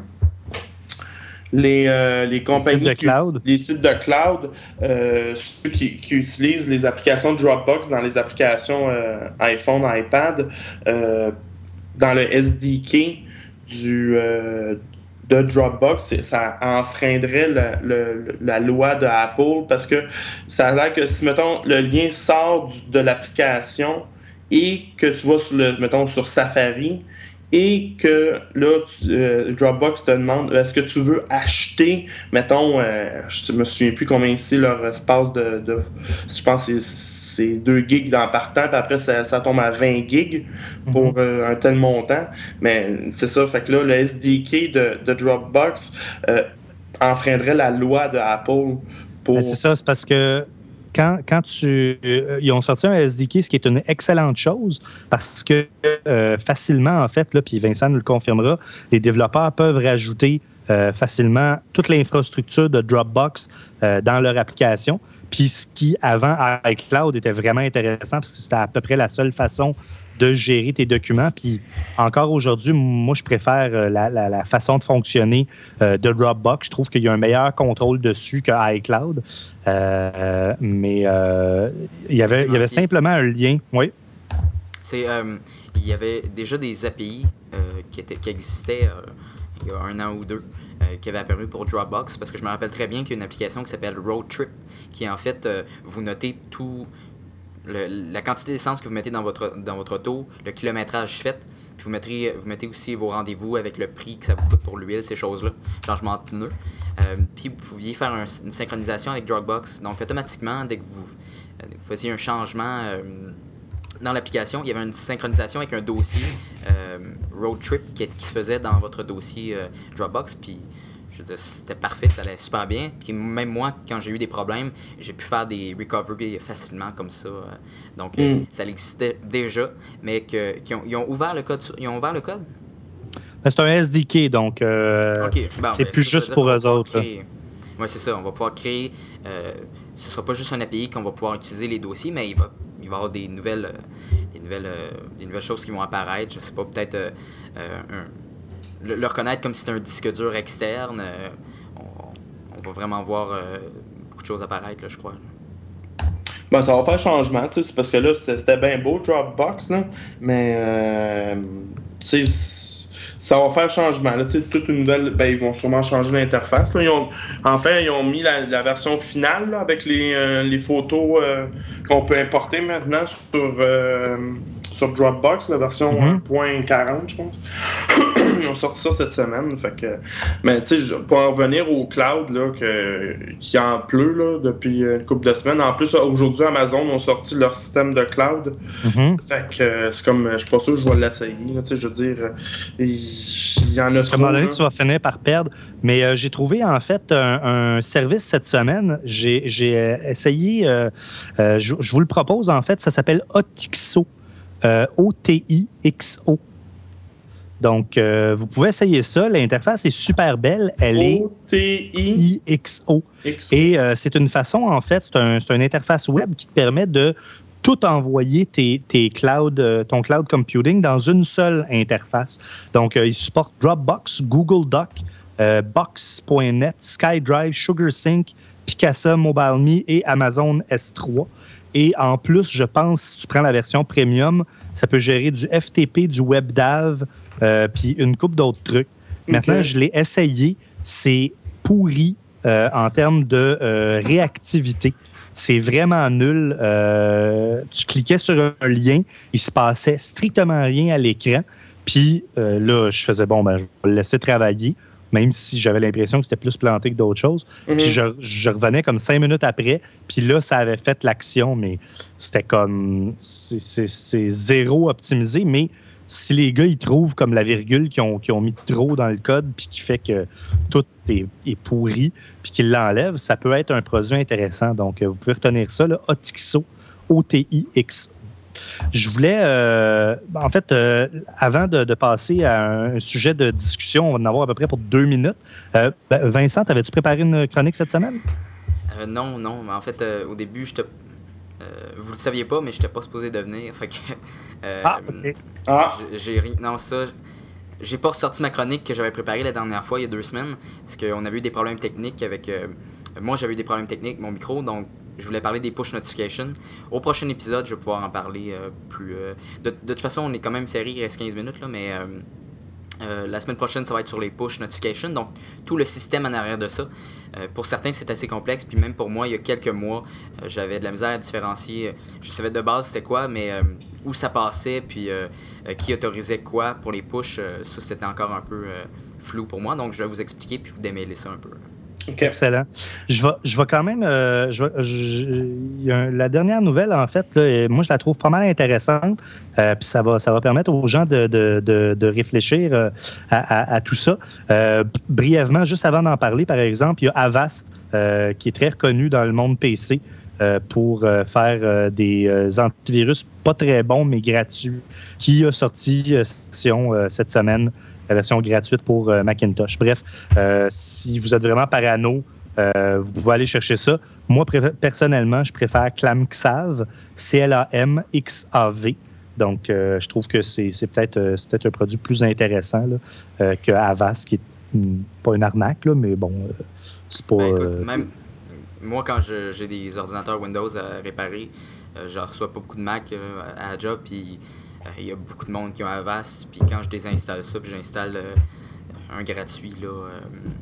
[SPEAKER 2] Les, euh, les compagnies.
[SPEAKER 1] sites de
[SPEAKER 2] qui-
[SPEAKER 1] cloud.
[SPEAKER 2] les sites de cloud, euh, ceux qui, qui utilisent les applications Dropbox dans les applications euh, iPhone, iPad, euh, dans le S D K du, euh, de Dropbox, c'est- ça enfreindrait la, le- la loi de Apple parce que ça a l'air que si, mettons, le lien sort du- de l'application et que tu vas sur le, mettons, sur Safari et que là, tu, euh, Dropbox te demande est-ce que tu veux acheter, mettons, euh, je me souviens plus combien ici leur espace de, de je pense que c'est, c'est deux gigs dans partant, puis après ça, ça tombe à vingt gigs pour euh, un tel montant. Mais c'est ça, fait que là, le S D K de, de Dropbox euh, enfreindrait la loi de Apple pour.
[SPEAKER 1] Ben, c'est ça, c'est parce que Quand, quand tu, euh, ils ont sorti un S D K, ce qui est une excellente chose, parce que euh, facilement, en fait, là, puis Vincent nous le confirmera, les développeurs peuvent rajouter euh, facilement toute l'infrastructure de Dropbox euh, dans leur application. Puis ce qui, avant iCloud, était vraiment intéressant, parce que c'était à peu près la seule façon de gérer tes documents. Puis encore aujourd'hui, moi, je préfère la, la, la façon de fonctionner euh, de Dropbox. Je trouve qu'il y a un meilleur contrôle dessus que iCloud. Euh, mais euh, il, y avait, il y avait simplement un lien. Oui.
[SPEAKER 3] C'est, euh, il y avait déjà des A P I euh, qui, étaient, qui existaient euh, il y a un an ou deux, euh, qui avaient apparu pour Dropbox, parce que je me rappelle très bien qu'il y a une application qui s'appelle Road Trip, qui en fait, euh, vous notez tout... Le, la quantité d'essence que vous mettez dans votre, dans votre auto, le kilométrage fait, puis vous, mettrez, vous mettez aussi vos rendez-vous avec le prix que ça vous coûte pour l'huile, ces choses-là, changement de pneus. Euh, puis vous pouviez faire un, une synchronisation avec Dropbox. Donc automatiquement, dès que vous, euh, vous faisiez un changement euh, dans l'application, il y avait une synchronisation avec un dossier euh, Road Trip qui, qui se faisait dans votre dossier euh, Dropbox. Puis je veux dire, c'était parfait, ça allait super bien. Puis même moi, quand j'ai eu des problèmes, j'ai pu faire des recovery facilement comme ça. Donc, mm. ça existait déjà, mais que, qu'ils ont, ils ont ouvert le code. Ils ont ouvert le code?
[SPEAKER 1] Ben, c'est un S D K, donc euh,
[SPEAKER 3] okay. bon,
[SPEAKER 1] c'est
[SPEAKER 3] ben,
[SPEAKER 1] plus
[SPEAKER 3] ça,
[SPEAKER 1] juste pour eux autres.
[SPEAKER 3] Oui, c'est ça. On va pouvoir créer... Euh, ce ne sera pas juste un A P I qu'on va pouvoir utiliser les dossiers, mais il va, il va y avoir des nouvelles, des, nouvelles, des nouvelles choses qui vont apparaître. Je sais pas, peut-être euh, un... Le, le reconnaître comme si c'était un disque dur externe. Euh, on, on va vraiment voir euh, beaucoup de choses apparaître, là, je crois.
[SPEAKER 2] Ben, ça va faire changement, tu sais, c'est parce que là, c'était bien beau, Dropbox, là, mais, euh, tu sais, ça va faire changement, là, tu sais, toute une nouvelle, ben, ils vont sûrement changer l'interface, là. Ils ont, en fait, ils ont mis la, la version finale, là, avec les, euh, les photos euh, qu'on peut importer maintenant sur... Euh, sur Dropbox, la version mm-hmm. un point quarante, je pense. Ils ont sorti ça cette semaine. Fait que, mais tu sais, pour en revenir au cloud, là, que, qui en pleut là, depuis une couple de semaines. En plus, aujourd'hui, Amazon ont sorti leur système de cloud. Mm-hmm. Fait que c'est comme, je suis pas sûr que je vais l'essayer. Tu sais, je veux dire, il, il y en a trop. À un moment donné,
[SPEAKER 1] tu vas finir par perdre. Mais euh, j'ai trouvé, en fait, un, un service cette semaine. J'ai, j'ai euh, essayé, euh, euh, je, je vous le propose, en fait, ça s'appelle Otixo. Euh, O T I X O. Donc, euh, vous pouvez essayer ça. L'interface est super belle. Elle est
[SPEAKER 2] O T I
[SPEAKER 1] X O. Et euh, c'est une façon, en fait, c'est, un, c'est une interface web qui te permet de tout envoyer tes, tes cloud, euh, ton cloud computing dans une seule interface. Donc, euh, il supporte Dropbox, Google Doc, euh, Box point net, SkyDrive, SugarSync, Picasa, MobileMe et Amazon S trois. Et en plus, je pense, si tu prends la version premium, ça peut gérer du F T P, du WebDAV, euh, puis une couple d'autres trucs. Okay. Maintenant, je l'ai essayé. C'est pourri euh, en termes de euh, réactivité. C'est vraiment nul. Euh, tu cliquais sur un lien, il se passait strictement rien à l'écran. Puis euh, là, je faisais, bon, ben, je vais le laisser travailler, même si j'avais l'impression que c'était plus planté que d'autres choses. Mm-hmm. Puis je, je revenais comme cinq minutes après, puis là, ça avait fait l'action, mais c'était comme... C'est, c'est, c'est zéro optimisé, mais si les gars, ils trouvent comme la virgule qu'ils ont, qu'ils ont mis trop dans le code, puis qui fait que tout est, est pourri, puis qu'ils l'enlèvent, ça peut être un produit intéressant. Donc, vous pouvez retenir ça, là, Otixo, O T I X O. Je voulais, euh, en fait, euh, avant de, de passer à un sujet de discussion, on va en avoir à peu près pour deux minutes. Euh, ben, Vincent, avais-tu préparé une chronique cette semaine?
[SPEAKER 3] Euh, non, non, mais en fait, euh, au début, je te... Euh, vous le saviez pas, mais je n'étais pas supposé de venir. Fait que, euh,
[SPEAKER 1] ah, OK.
[SPEAKER 2] Ah.
[SPEAKER 3] J'ai ri... Non, ça... J'ai pas ressorti ma chronique que j'avais préparée la dernière fois, il y a deux semaines, parce qu'on avait eu des problèmes techniques avec... Euh... Moi, j'avais eu des problèmes techniques avec mon micro, donc je voulais parler des push notifications. Au prochain épisode, je vais pouvoir en parler euh, plus... Euh... De, de toute façon, on est quand même serré, il reste quinze minutes, là, mais... Euh... Euh, la semaine prochaine, ça va être sur les push notifications, donc tout le système en arrière de ça. Euh, pour certains, c'est assez complexe, puis même pour moi, il y a quelques mois, euh, j'avais de la misère à différencier. Je savais de base c'était quoi, mais euh, où ça passait, puis euh, euh, qui autorisait quoi pour les push, euh, ça c'était encore un peu euh, flou pour moi, donc je vais vous expliquer, puis vous démêler ça un peu.
[SPEAKER 1] Okay. Excellent. Je vais, je vais quand même. Euh, je vais, je, y a un, la dernière nouvelle, en fait, là, moi, je la trouve pas mal intéressante. Euh, puis ça va, ça va permettre aux gens de, de, de, de réfléchir euh, à, à, à tout ça. Euh, brièvement, juste avant d'en parler, par exemple, il y a Avast, euh, qui est très reconnu dans le monde P C euh, pour euh, faire euh, des euh, antivirus pas très bons, mais gratuits, qui a sorti euh, cette version euh, cette semaine. La version gratuite pour euh, Macintosh. Bref, euh, si vous êtes vraiment parano, euh, vous pouvez aller chercher ça. Moi, pré- personnellement, je préfère ClamXav, C L A M X A V. Donc, euh, je trouve que c'est, c'est, peut-être, euh, c'est peut-être un produit plus intéressant là, euh, que Avast, qui est mm, pas une arnaque, là, mais bon, euh, c'est pas...
[SPEAKER 3] Ben, écoute,
[SPEAKER 1] euh,
[SPEAKER 3] même moi, quand je, j'ai des ordinateurs Windows à réparer, euh, je reçois pas beaucoup de Mac euh, à la job, puis il euh, y a beaucoup de monde qui ont Avast, puis quand je désinstalle ça, puis j'installe euh, un gratuit, là... Euh,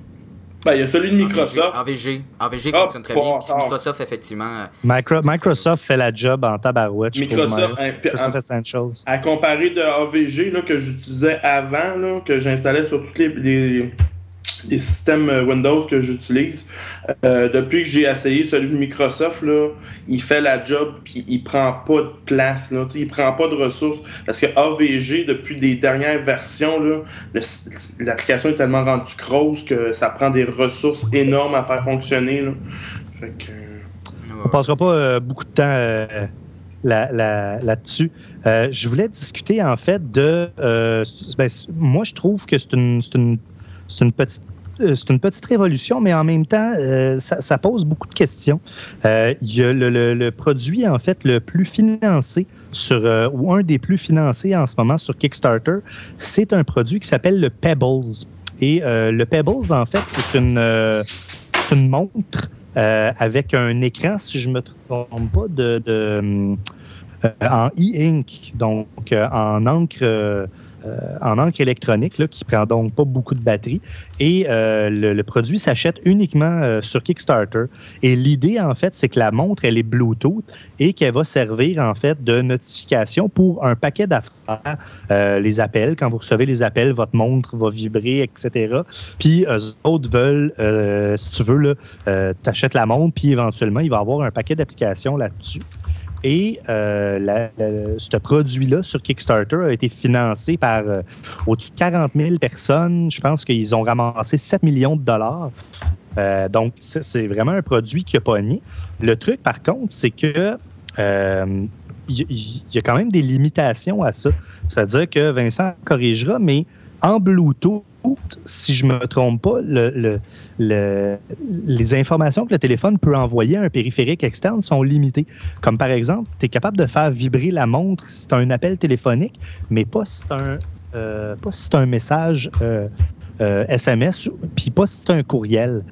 [SPEAKER 2] ben, il y a celui de Microsoft.
[SPEAKER 3] A V G. A V G
[SPEAKER 2] oh,
[SPEAKER 3] fonctionne très bien, puis Microsoft, effectivement...
[SPEAKER 1] Micro, Microsoft fait la job en tabarouette, je
[SPEAKER 2] Microsoft,
[SPEAKER 1] trouve.
[SPEAKER 2] un,
[SPEAKER 1] Microsoft Essentials.
[SPEAKER 2] À comparer de A V G, là, que j'utilisais avant, là, que j'installais sur tous les... les... les systèmes Windows que j'utilise. Euh, depuis que j'ai essayé celui de Microsoft, là, il fait la job puis il prend pas de place, là, il prend pas de ressources. Parce que A V G, depuis les dernières versions, là, le, l'application est tellement rendue grosse que ça prend des ressources énormes à faire fonctionner. Là. Fait que...
[SPEAKER 1] On ne passera pas euh, beaucoup de temps euh, là, là, là-dessus. Euh, je voulais discuter en fait de... Euh, ben, moi, je trouve que c'est une, c'est une C'est une petite c'est une petite révolution, mais en même temps, euh, ça, ça pose beaucoup de questions. Euh, il y a le, le, le produit, en fait, le plus financé sur, euh, ou un des plus financés en ce moment sur Kickstarter, c'est un produit qui s'appelle le Pebbles. Et euh, le Pebbles, en fait, c'est une, euh, c'est une montre euh, avec un écran, si je ne me trompe pas, de, de, euh, en e-ink, donc euh, en encre... Euh, Euh, en encre électronique, là, qui ne prend donc pas beaucoup de batterie. Et euh, le, le produit s'achète uniquement euh, sur Kickstarter. Et l'idée, en fait, c'est que la montre, elle est Bluetooth et qu'elle va servir, en fait, de notification pour un paquet d'affaires. Euh, les appels, quand vous recevez les appels, votre montre va vibrer, et cetera. Puis, eux autres veulent, euh, si tu veux, là, euh, t'achètes la montre, puis éventuellement, il va y avoir un paquet d'applications là-dessus. Et euh, la, la, ce produit-là sur Kickstarter a été financé par euh, au-dessus de quarante mille personnes. Je pense qu'ils ont ramassé sept millions de dollars. Euh, donc, c'est, c'est vraiment un produit qui a pogné. Le truc, par contre, c'est que euh, il y, y a quand même des limitations à ça. C'est-à-dire que Vincent corrigera, mais en Bluetooth, si je ne me trompe pas, le, le, le, les informations que le téléphone peut envoyer à un périphérique externe sont limitées. Comme par exemple, tu es capable de faire vibrer la montre si tu as un appel téléphonique, mais pas si tu as un, euh, pas si tu as un message euh, euh, S M S, puis pas si tu as un courriel.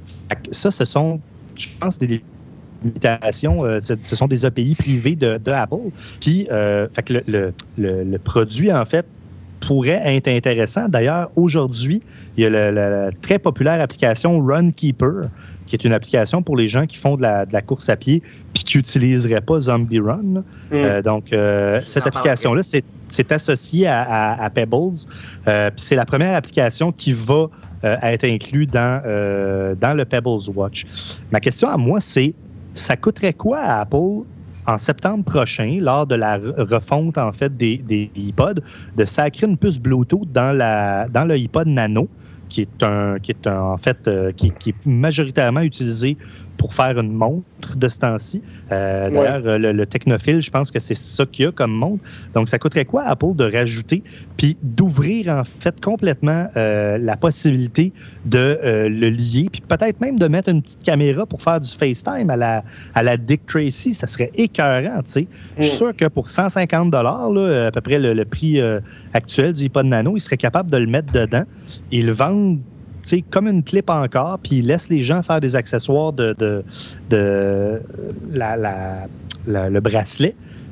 [SPEAKER 1] Ça, ce sont, je pense, des limitations. Euh, ce sont des A P I privés de, de Apple. Puis, euh, fait que le, le, le, le produit, en fait, pourrait être intéressant. D'ailleurs, aujourd'hui, il y a la, la, la très populaire application Runkeeper, qui est une application pour les gens qui font de la, de la course à pied puis qui n'utiliseraient pas Zombie Run. Mm. Euh, donc, euh, cette application-là, c'est, c'est associé à, à, à Pebbles. Euh, puis c'est la première application qui va euh, être inclue dans, euh, dans le Pebbles Watch. Ma question à moi, c'est, ça coûterait quoi à Apple en septembre prochain, lors de la refonte en fait des, des iPods, de sacrer une puce Bluetooth dans, la, dans le iPod Nano, qui est un, qui est un, en fait, euh, qui, qui est majoritairement utilisé pour faire une montre de ce temps-ci. Euh, ouais. D'ailleurs, le, le Technophile, je pense que c'est ça qu'il y a comme montre. Donc, ça coûterait quoi à Apple de rajouter puis d'ouvrir en fait complètement euh, la possibilité de euh, le lier, puis peut-être même de mettre une petite caméra pour faire du FaceTime à la, à la Dick Tracy. Ça serait écœurant, tu sais. Mm. Je suis sûr que pour cent cinquante dollars, là, à peu près le, le prix euh, actuel du iPod Nano, ils seraient capables de le mettre dedans et le vendre t'sais, comme une clip encore, puis il laisse les gens faire des accessoires de, de, de la, la, la, le bracelet.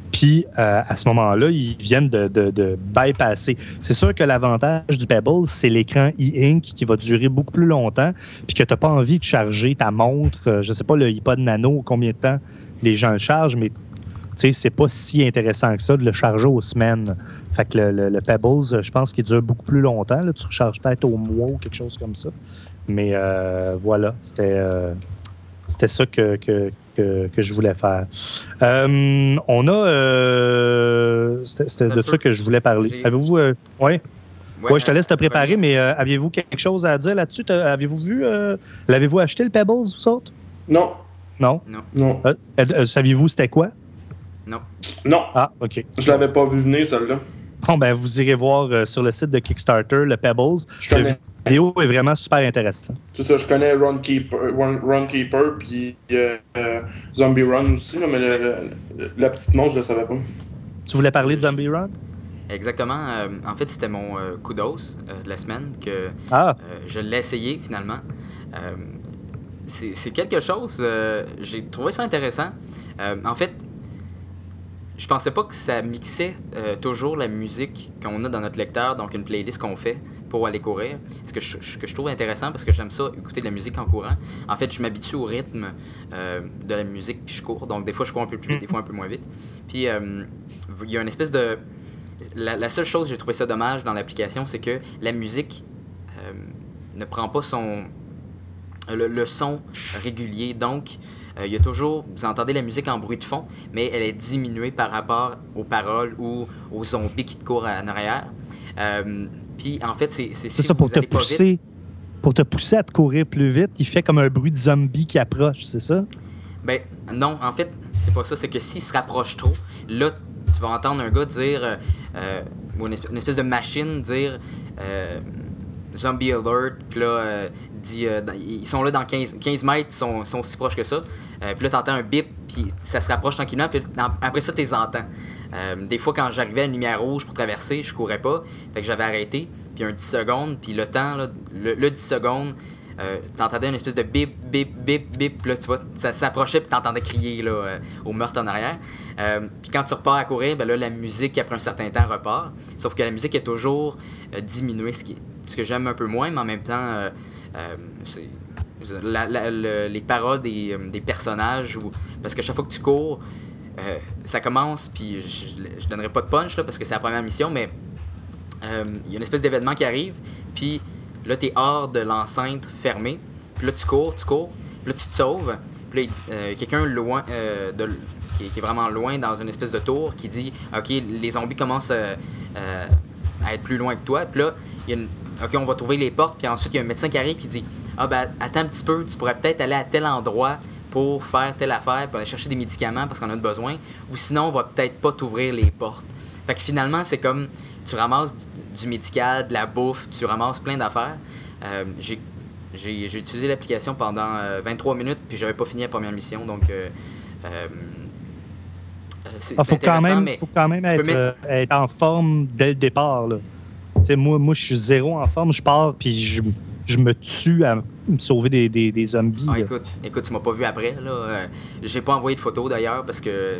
[SPEAKER 1] Puis, euh, à ce moment-là, ils viennent de, de, de bypasser. C'est sûr que l'avantage du Pebble, c'est l'écran e-ink qui va durer beaucoup plus longtemps, puis que tu n'as pas envie de charger ta montre, euh, je ne sais pas, le iPod Nano, combien de temps les gens le chargent, mais c'est pas si intéressant que ça de le charger aux semaines. Fait que le, le, le Pebbles, je pense qu'il dure beaucoup plus longtemps. Là. Tu recharges peut-être au mois ou quelque chose comme ça. Mais euh, voilà, c'était, euh, c'était ça que, que, que, que je voulais faire. Euh, on a... Euh, c'était c'était de ça que je voulais parler. J'ai... Avez-vous... Euh, ouais? Ouais, ouais, je te laisse te préparer, mais euh, aviez-vous quelque chose à dire là-dessus? Avez-vous vu... Euh, l'avez-vous acheté, le Pebbles, vous autres?
[SPEAKER 2] Non.
[SPEAKER 1] Non?
[SPEAKER 2] Non. non.
[SPEAKER 1] Euh, euh, saviez-vous c'était quoi?
[SPEAKER 3] Non.
[SPEAKER 2] Non.
[SPEAKER 1] Ah, OK.
[SPEAKER 2] Je l'avais pas vu venir, celle-là.
[SPEAKER 1] Bon, ben, vous irez voir euh, sur le site de Kickstarter, le Pebbles.
[SPEAKER 2] Je connais.
[SPEAKER 1] La vidéo est vraiment super intéressante.
[SPEAKER 2] C'est ça, je connais Runkeeper, Run, Runkeeper puis euh, euh, Zombie Run aussi, là, mais le, le, la petite monstre, je le savais pas.
[SPEAKER 1] Tu voulais parler de Zombie Run?
[SPEAKER 3] Exactement. Euh, en fait, c'était mon euh, coup d'os euh, de la semaine que
[SPEAKER 1] ah.
[SPEAKER 3] euh, je l'ai essayé finalement. Euh, c'est, c'est quelque chose, euh, j'ai trouvé ça intéressant. Euh, en fait, je pensais pas que ça mixait euh, toujours la musique qu'on a dans notre lecteur, donc une playlist qu'on fait pour aller courir. Ce que je, ce que je trouve intéressant parce que j'aime ça, écouter de la musique en courant. En fait, je m'habitue au rythme euh, de la musique puis je cours. Donc, des fois, je cours un peu plus vite, des fois un peu moins vite. Puis, euh, il y a une espèce de... La, la seule chose que j'ai trouvé ça dommage dans l'application, c'est que la musique euh, ne prend pas son... Le, le son régulier. Donc, il euh, y a toujours, vous entendez la musique en bruit de fond, mais elle est diminuée par rapport aux paroles ou aux zombies qui te courent en arrière. Euh, Puis en fait, c'est, c'est,
[SPEAKER 1] c'est
[SPEAKER 3] si
[SPEAKER 1] ça,
[SPEAKER 3] vous
[SPEAKER 1] pour te
[SPEAKER 3] allez pas
[SPEAKER 1] pousser,
[SPEAKER 3] vite,
[SPEAKER 1] pour te pousser à te courir plus vite, il fait comme un bruit de zombie qui approche, c'est ça?
[SPEAKER 3] Ben non, en fait, c'est pas ça. C'est que s'il se rapproche trop, là, tu vas entendre un gars dire, euh, euh, ou une espèce, une espèce de machine dire euh, Zombie Alert, puis là, euh, dit, euh, ils sont là dans quinze, quinze mètres, ils sont, sont si proches que ça. Euh, puis là, t'entends un bip, puis ça se rapproche tranquillement, puis après ça, t'es entends. Euh, des fois, quand j'arrivais à une lumière rouge pour traverser, je courais pas, fait que j'avais arrêté, puis un dix secondes, puis le temps, là, le, le dix secondes, euh, t'entendais une espèce de bip, bip, bip, bip, puis là, tu vois, ça s'approchait, puis t'entendais crier là, euh, au meurtre en arrière. Euh, puis quand tu repars à courir, ben là, la musique, après un certain temps, repart. Sauf que la musique est toujours euh, diminuée, ce, qui, ce que j'aime un peu moins, mais en même temps, euh, euh, c'est... La, la, la, les paroles des, des personnages, ou, parce que chaque fois que tu cours, euh, ça commence, puis je, je donnerai pas de punch là, parce que c'est la première mission, mais il euh, y a une espèce d'événement qui arrive, puis là t'es hors de l'enceinte fermée, puis là tu cours, tu cours, puis là tu te sauves, puis là euh, quelqu'un loin, euh, de, qui, qui est vraiment loin dans une espèce de tour, qui dit ok, les zombies commencent euh, euh, à être plus loin que toi, puis là il y a une OK, on va trouver les portes, puis ensuite, il y a un médecin qui arrive qui dit ah, ben, attends un petit peu, tu pourrais peut-être aller à tel endroit pour faire telle affaire, pour aller chercher des médicaments parce qu'on a besoin, ou sinon, on va peut-être pas t'ouvrir les portes. Fait que finalement, c'est comme tu ramasses du, du médical, de la bouffe, tu ramasses plein d'affaires. Euh, j'ai, j'ai, j'ai utilisé l'application pendant euh, vingt-trois minutes, puis j'avais pas fini la première mission, donc. Euh, euh, c'est,
[SPEAKER 1] ah,
[SPEAKER 3] c'est
[SPEAKER 1] faut
[SPEAKER 3] intéressant,
[SPEAKER 1] quand même,
[SPEAKER 3] mais.
[SPEAKER 1] faut quand même être,
[SPEAKER 3] mettre...
[SPEAKER 1] euh, être en forme dès le départ, là. T'sais, moi, moi, je suis zéro en forme. Je pars, puis je, je me tue à me sauver des, des, des zombies.
[SPEAKER 3] Ah, écoute, écoute, tu m'as pas vu après. Là. Euh, j'ai pas envoyé de photos d'ailleurs parce que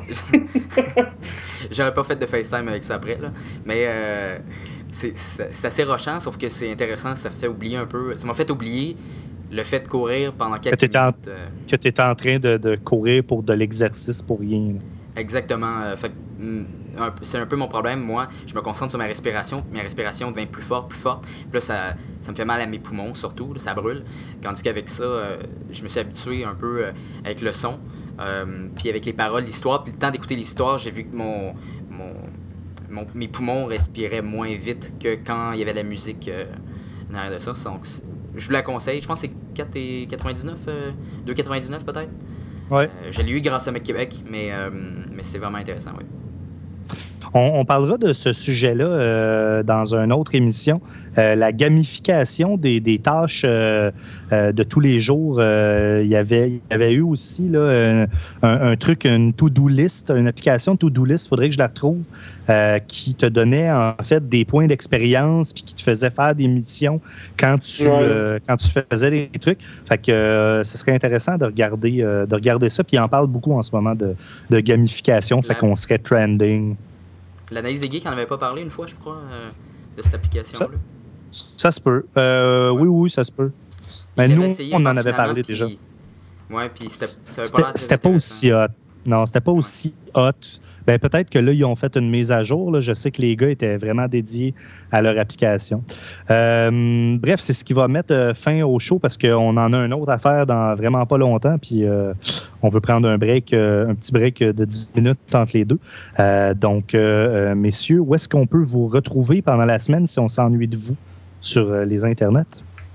[SPEAKER 3] j'aurais pas fait de FaceTime avec ça après. Là. Mais euh, c'est, c'est, c'est assez rochant, sauf que c'est intéressant. Ça fait oublier un peu. Ça m'a fait oublier le fait de courir pendant quelques
[SPEAKER 1] que
[SPEAKER 3] minutes.
[SPEAKER 1] En,
[SPEAKER 3] euh...
[SPEAKER 1] Que tu étais en train de, de courir pour de l'exercice pour rien. Là.
[SPEAKER 3] Exactement. Euh, fait, un, c'est un peu mon problème. Moi, je me concentre sur ma respiration. Ma respiration devient plus forte, plus forte. Puis là, ça, ça me fait mal à mes poumons, surtout. Là, ça brûle. Tandis qu'avec ça, euh, je me suis habitué un peu euh, avec le son. Euh, puis avec les paroles, l'histoire. Puis le temps d'écouter l'histoire, j'ai vu que mon, mon, mon, mes poumons respiraient moins vite que quand il y avait la musique euh, derrière de ça. Donc, je vous la conseille. Je pense que c'est quatre virgule quatre-vingt-dix-neuf, euh, deux virgule quatre-vingt-dix-neuf peut-être.
[SPEAKER 1] Ouais.
[SPEAKER 3] Euh, je l'ai eu grâce à Mac Québec, mais, euh, mais c'est vraiment intéressant, oui.
[SPEAKER 1] On, on parlera de ce sujet-là euh, dans une autre émission, euh, la gamification des, des tâches euh, euh, de tous les jours. Euh, il, y avait, il y avait eu aussi là, un, un truc, une to-do list, une application to-do list, il faudrait que je la retrouve, euh, qui te donnait en fait des points d'expérience puis qui te faisait faire des missions quand tu,
[SPEAKER 2] ouais.
[SPEAKER 1] euh, quand tu faisais des trucs. Fait que euh, ce serait intéressant de regarder, euh, de regarder ça. Puis il en parle beaucoup en ce moment de, de gamification, fait
[SPEAKER 3] La...
[SPEAKER 1] qu'on serait trending.
[SPEAKER 3] L'analyse des geeks, on n'avait pas parlé une fois, je crois, euh, de cette application-là.
[SPEAKER 1] Ça, ça se peut. Euh, ouais. Oui, oui, ça se peut. Mais nous, essayé, on en avait parlé
[SPEAKER 3] puis...
[SPEAKER 1] déjà.
[SPEAKER 3] Ouais, puis c'était, ça
[SPEAKER 1] c'était pas, c'était pas aussi hot. Non, c'était pas ouais. aussi hot. Ben, peut-être que là, ils ont fait une mise à jour. Là. Je sais que les gars étaient vraiment dédiés à leur application. Euh, bref, c'est ce qui va mettre fin au show parce qu'on en a un autre à faire dans vraiment pas longtemps. Puis euh, on veut prendre un break, euh, un petit break de dix minutes entre les deux. Euh, donc, euh, messieurs, où est-ce qu'on peut vous retrouver pendant la semaine si on s'ennuie de vous sur euh, les internets?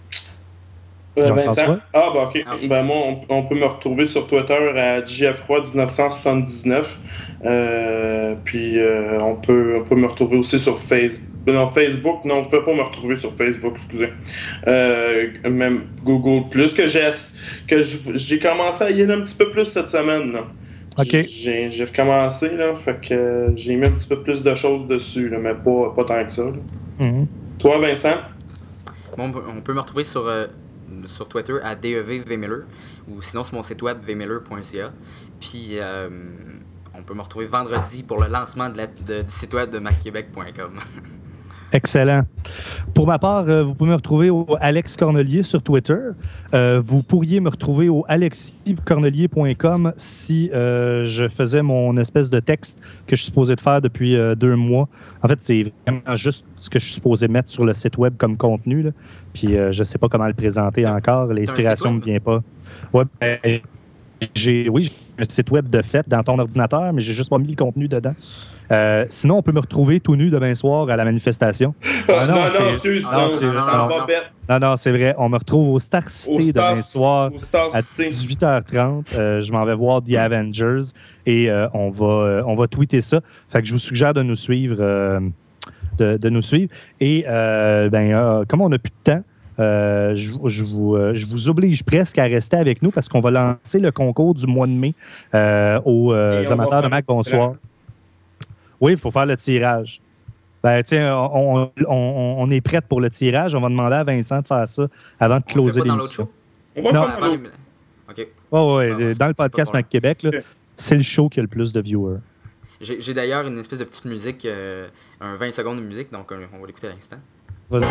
[SPEAKER 2] Euh, Vincent? Ah, ben ok. Ah. Ben moi, on, on peut me retrouver sur Twitter à J F Roy dix-neuf cent soixante-dix-neuf. Euh, puis euh, on, peut, on peut me retrouver aussi sur Facebook. Non, Facebook, non, on ne peut pas me retrouver sur Facebook, excusez. Euh, même Google Plus, que j'ai que j'ai commencé à y aller un petit peu plus cette semaine. Là.
[SPEAKER 1] OK.
[SPEAKER 2] J'ai, j'ai recommencé, là, fait que j'ai mis un petit peu plus de choses dessus, là, mais pas, pas tant que ça. Mm-hmm. Toi, Vincent?
[SPEAKER 3] Bon, on peut me retrouver sur... Euh... sur Twitter à D E V V Miller ou sinon sur mon site web v miller point c a. Puis euh, on peut me retrouver vendredi pour le lancement de la, de, du site web de mac québec point com.
[SPEAKER 1] Excellent. Pour ma part, euh, vous pouvez me retrouver au Alex Cornelier sur Twitter. Euh, vous pourriez me retrouver au alexis cornelier point com si euh, je faisais mon espèce de texte que je suis supposé de faire depuis euh, deux mois. En fait, c'est vraiment juste ce que je suis supposé mettre sur le site web comme contenu. Là. Puis euh, je ne sais pas comment le présenter encore. L'inspiration ne me vient pas. Ouais, ben, j'ai, oui, j'ai un site web de fait dans ton ordinateur, mais j'ai juste pas mis le contenu dedans. Euh, sinon, on peut me retrouver tout nu demain soir à la manifestation.
[SPEAKER 2] Ah, non, non, non, excuse, non, non, non, non,
[SPEAKER 1] non, non, non, c'est vrai. On me retrouve au Star City au Star, demain soir Star à dix-huit heures trente. Euh, je m'en vais voir The Avengers et euh, on, va, euh, on va tweeter ça. Fait que je vous suggère de nous suivre. Euh, de, de nous suivre. Et euh, ben, euh, comme on n'a plus de temps, Euh, je, je, vous, euh, je vous oblige presque à rester avec nous parce qu'on va lancer le concours du mois de mai euh, aux euh, amateurs de Mac. Bonsoir. Oui, il faut faire le tirage. Ben, tiens, on, on, on, on est prête pour le tirage. On va demander à Vincent de faire ça avant de
[SPEAKER 3] on
[SPEAKER 1] closer
[SPEAKER 3] l'émission.
[SPEAKER 2] On va
[SPEAKER 1] non.
[SPEAKER 2] faire dans l'autre
[SPEAKER 3] show. OK.
[SPEAKER 1] Oh, ouais, ah, dans le podcast Mac Québec, là, c'est le show qui a le plus de viewers.
[SPEAKER 3] J'ai, j'ai d'ailleurs une espèce de petite musique, euh, un vingt secondes de musique, donc euh, on va l'écouter à l'instant.
[SPEAKER 1] Vas-y.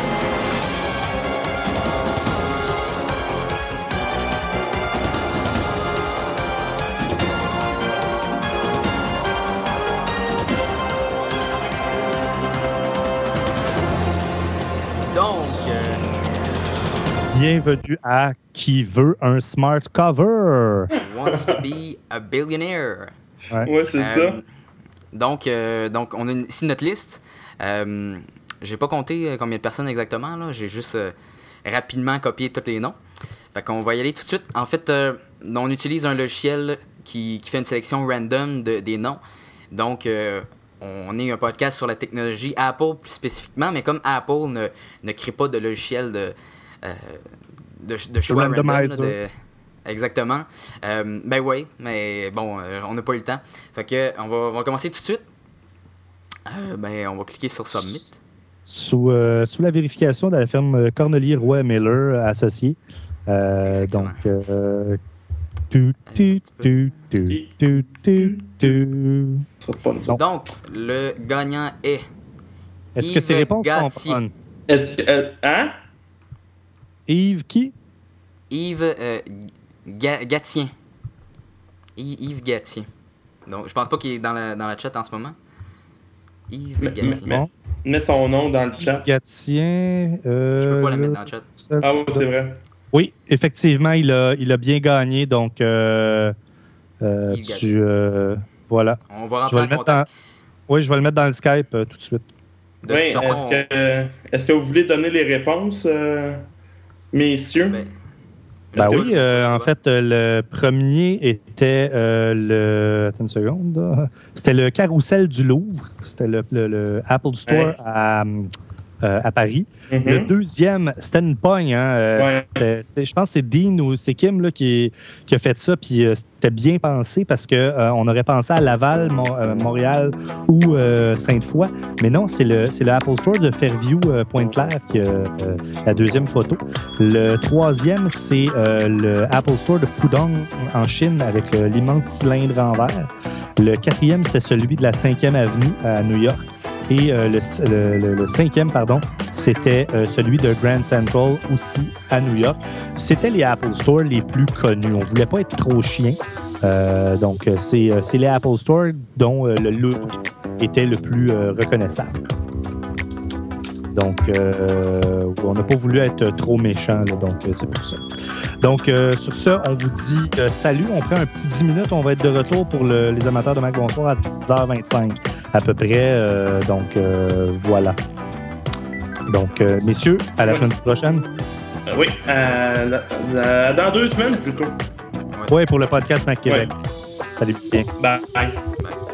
[SPEAKER 1] Bienvenue à Qui veut un smart cover?
[SPEAKER 3] Wants to be a billionaire.
[SPEAKER 2] Ouais, ouais c'est euh, ça.
[SPEAKER 3] Donc, euh, donc, on a une, ici notre liste. Euh, j'ai pas compté combien de personnes exactement. Là. J'ai juste euh, rapidement copié tous les noms. Fait qu'on va y aller tout de suite. En fait, euh, on utilise un logiciel qui, qui fait une sélection random de, des noms. Donc, euh, on est un podcast sur la technologie Apple plus spécifiquement, mais comme Apple ne, ne crée pas de logiciel de... Euh, de, de choix random. Là, de... Exactement. Euh, ben oui, mais bon, euh, on n'a pas eu le temps. Fait que on va, on va commencer tout de suite. Euh, ben, on va cliquer sur Submit.
[SPEAKER 1] Sous, euh, sous la vérification de la firme Cornelier Roy Miller associé. Euh, donc, euh, tu, tu, tu, tu, tu, tu, tu.
[SPEAKER 3] Donc, le gagnant est.
[SPEAKER 1] Est-ce
[SPEAKER 3] Yves
[SPEAKER 1] que ces réponses
[SPEAKER 3] Gatti.
[SPEAKER 1] sont bonnes?
[SPEAKER 2] Est-ce que. Euh, hein?
[SPEAKER 1] Yves qui?
[SPEAKER 3] Yves euh, Ga- Gatien. Y- Yves Gatien. Donc, je pense pas qu'il est dans la, dans la chat en ce moment. Yves
[SPEAKER 2] mais,
[SPEAKER 3] Gatien.
[SPEAKER 2] Mais, mais, mets son nom dans le chat.
[SPEAKER 1] Gatien. Euh,
[SPEAKER 3] je peux pas la mettre dans le chat.
[SPEAKER 2] Ah oui, c'est vrai.
[SPEAKER 1] Oui, effectivement, il a, il a bien gagné. Donc, euh, euh, tu. Euh, voilà.
[SPEAKER 3] On va rentrer en contact.
[SPEAKER 1] Dans, oui, je vais le mettre dans le Skype euh, tout de suite.
[SPEAKER 2] De oui, est-ce, on... que, euh, est-ce que vous voulez donner les réponses, euh, messieurs?
[SPEAKER 3] Ben,
[SPEAKER 1] Ben oui, euh, en fait, le premier était euh, le. Attends une seconde. Là. C'était le Carrousel du Louvre. C'était le, le, le Apple Store
[SPEAKER 2] ouais.
[SPEAKER 1] à, euh, à Paris.
[SPEAKER 2] Mm-hmm.
[SPEAKER 1] Le deuxième, c'était une pogne. Hein, euh,
[SPEAKER 2] ouais.
[SPEAKER 1] c'est, je pense que c'est Dean ou c'est Kim là, qui, qui a fait ça. Puis euh, c'était bien pensé parce qu'on euh, aurait pensé à Laval, Mon, euh, Montréal ou euh, Sainte-Foy. Mais non, c'est le, c'est le Apple Store de Fairview, euh, Pointe-Claire, qui a euh, la deuxième photo. Le troisième, c'est euh, le Apple Store de Pudong en Chine avec euh, l'immense cylindre en verre. Le quatrième, c'était celui de la cinquième avenue à New York. Et euh, le, le, le, le cinquième, pardon, c'était euh, celui de Grand Central, aussi à New York. C'était les Apple Store les plus connus. On ne voulait pas être trop chien. Euh, donc, c'est, c'est les Apple Store dont euh, le look était le plus euh, reconnaissable. Donc, euh, on n'a pas voulu être trop méchant, là, donc euh, c'est pour ça. Donc, euh, sur ça, on vous dit euh, salut. On prend un petit dix minutes. On va être de retour pour le, les amateurs de Mac Bonsoir à dix heures vingt-cinq à peu près. Euh, donc, euh, voilà. Donc, euh, messieurs, à la semaine prochaine.
[SPEAKER 2] Euh, oui, euh, la, la, dans deux semaines plutôt.
[SPEAKER 1] Oui, ouais, pour le podcast Mac Québec.
[SPEAKER 2] Ouais.
[SPEAKER 1] Salut bien.
[SPEAKER 2] Bye.
[SPEAKER 3] Bye.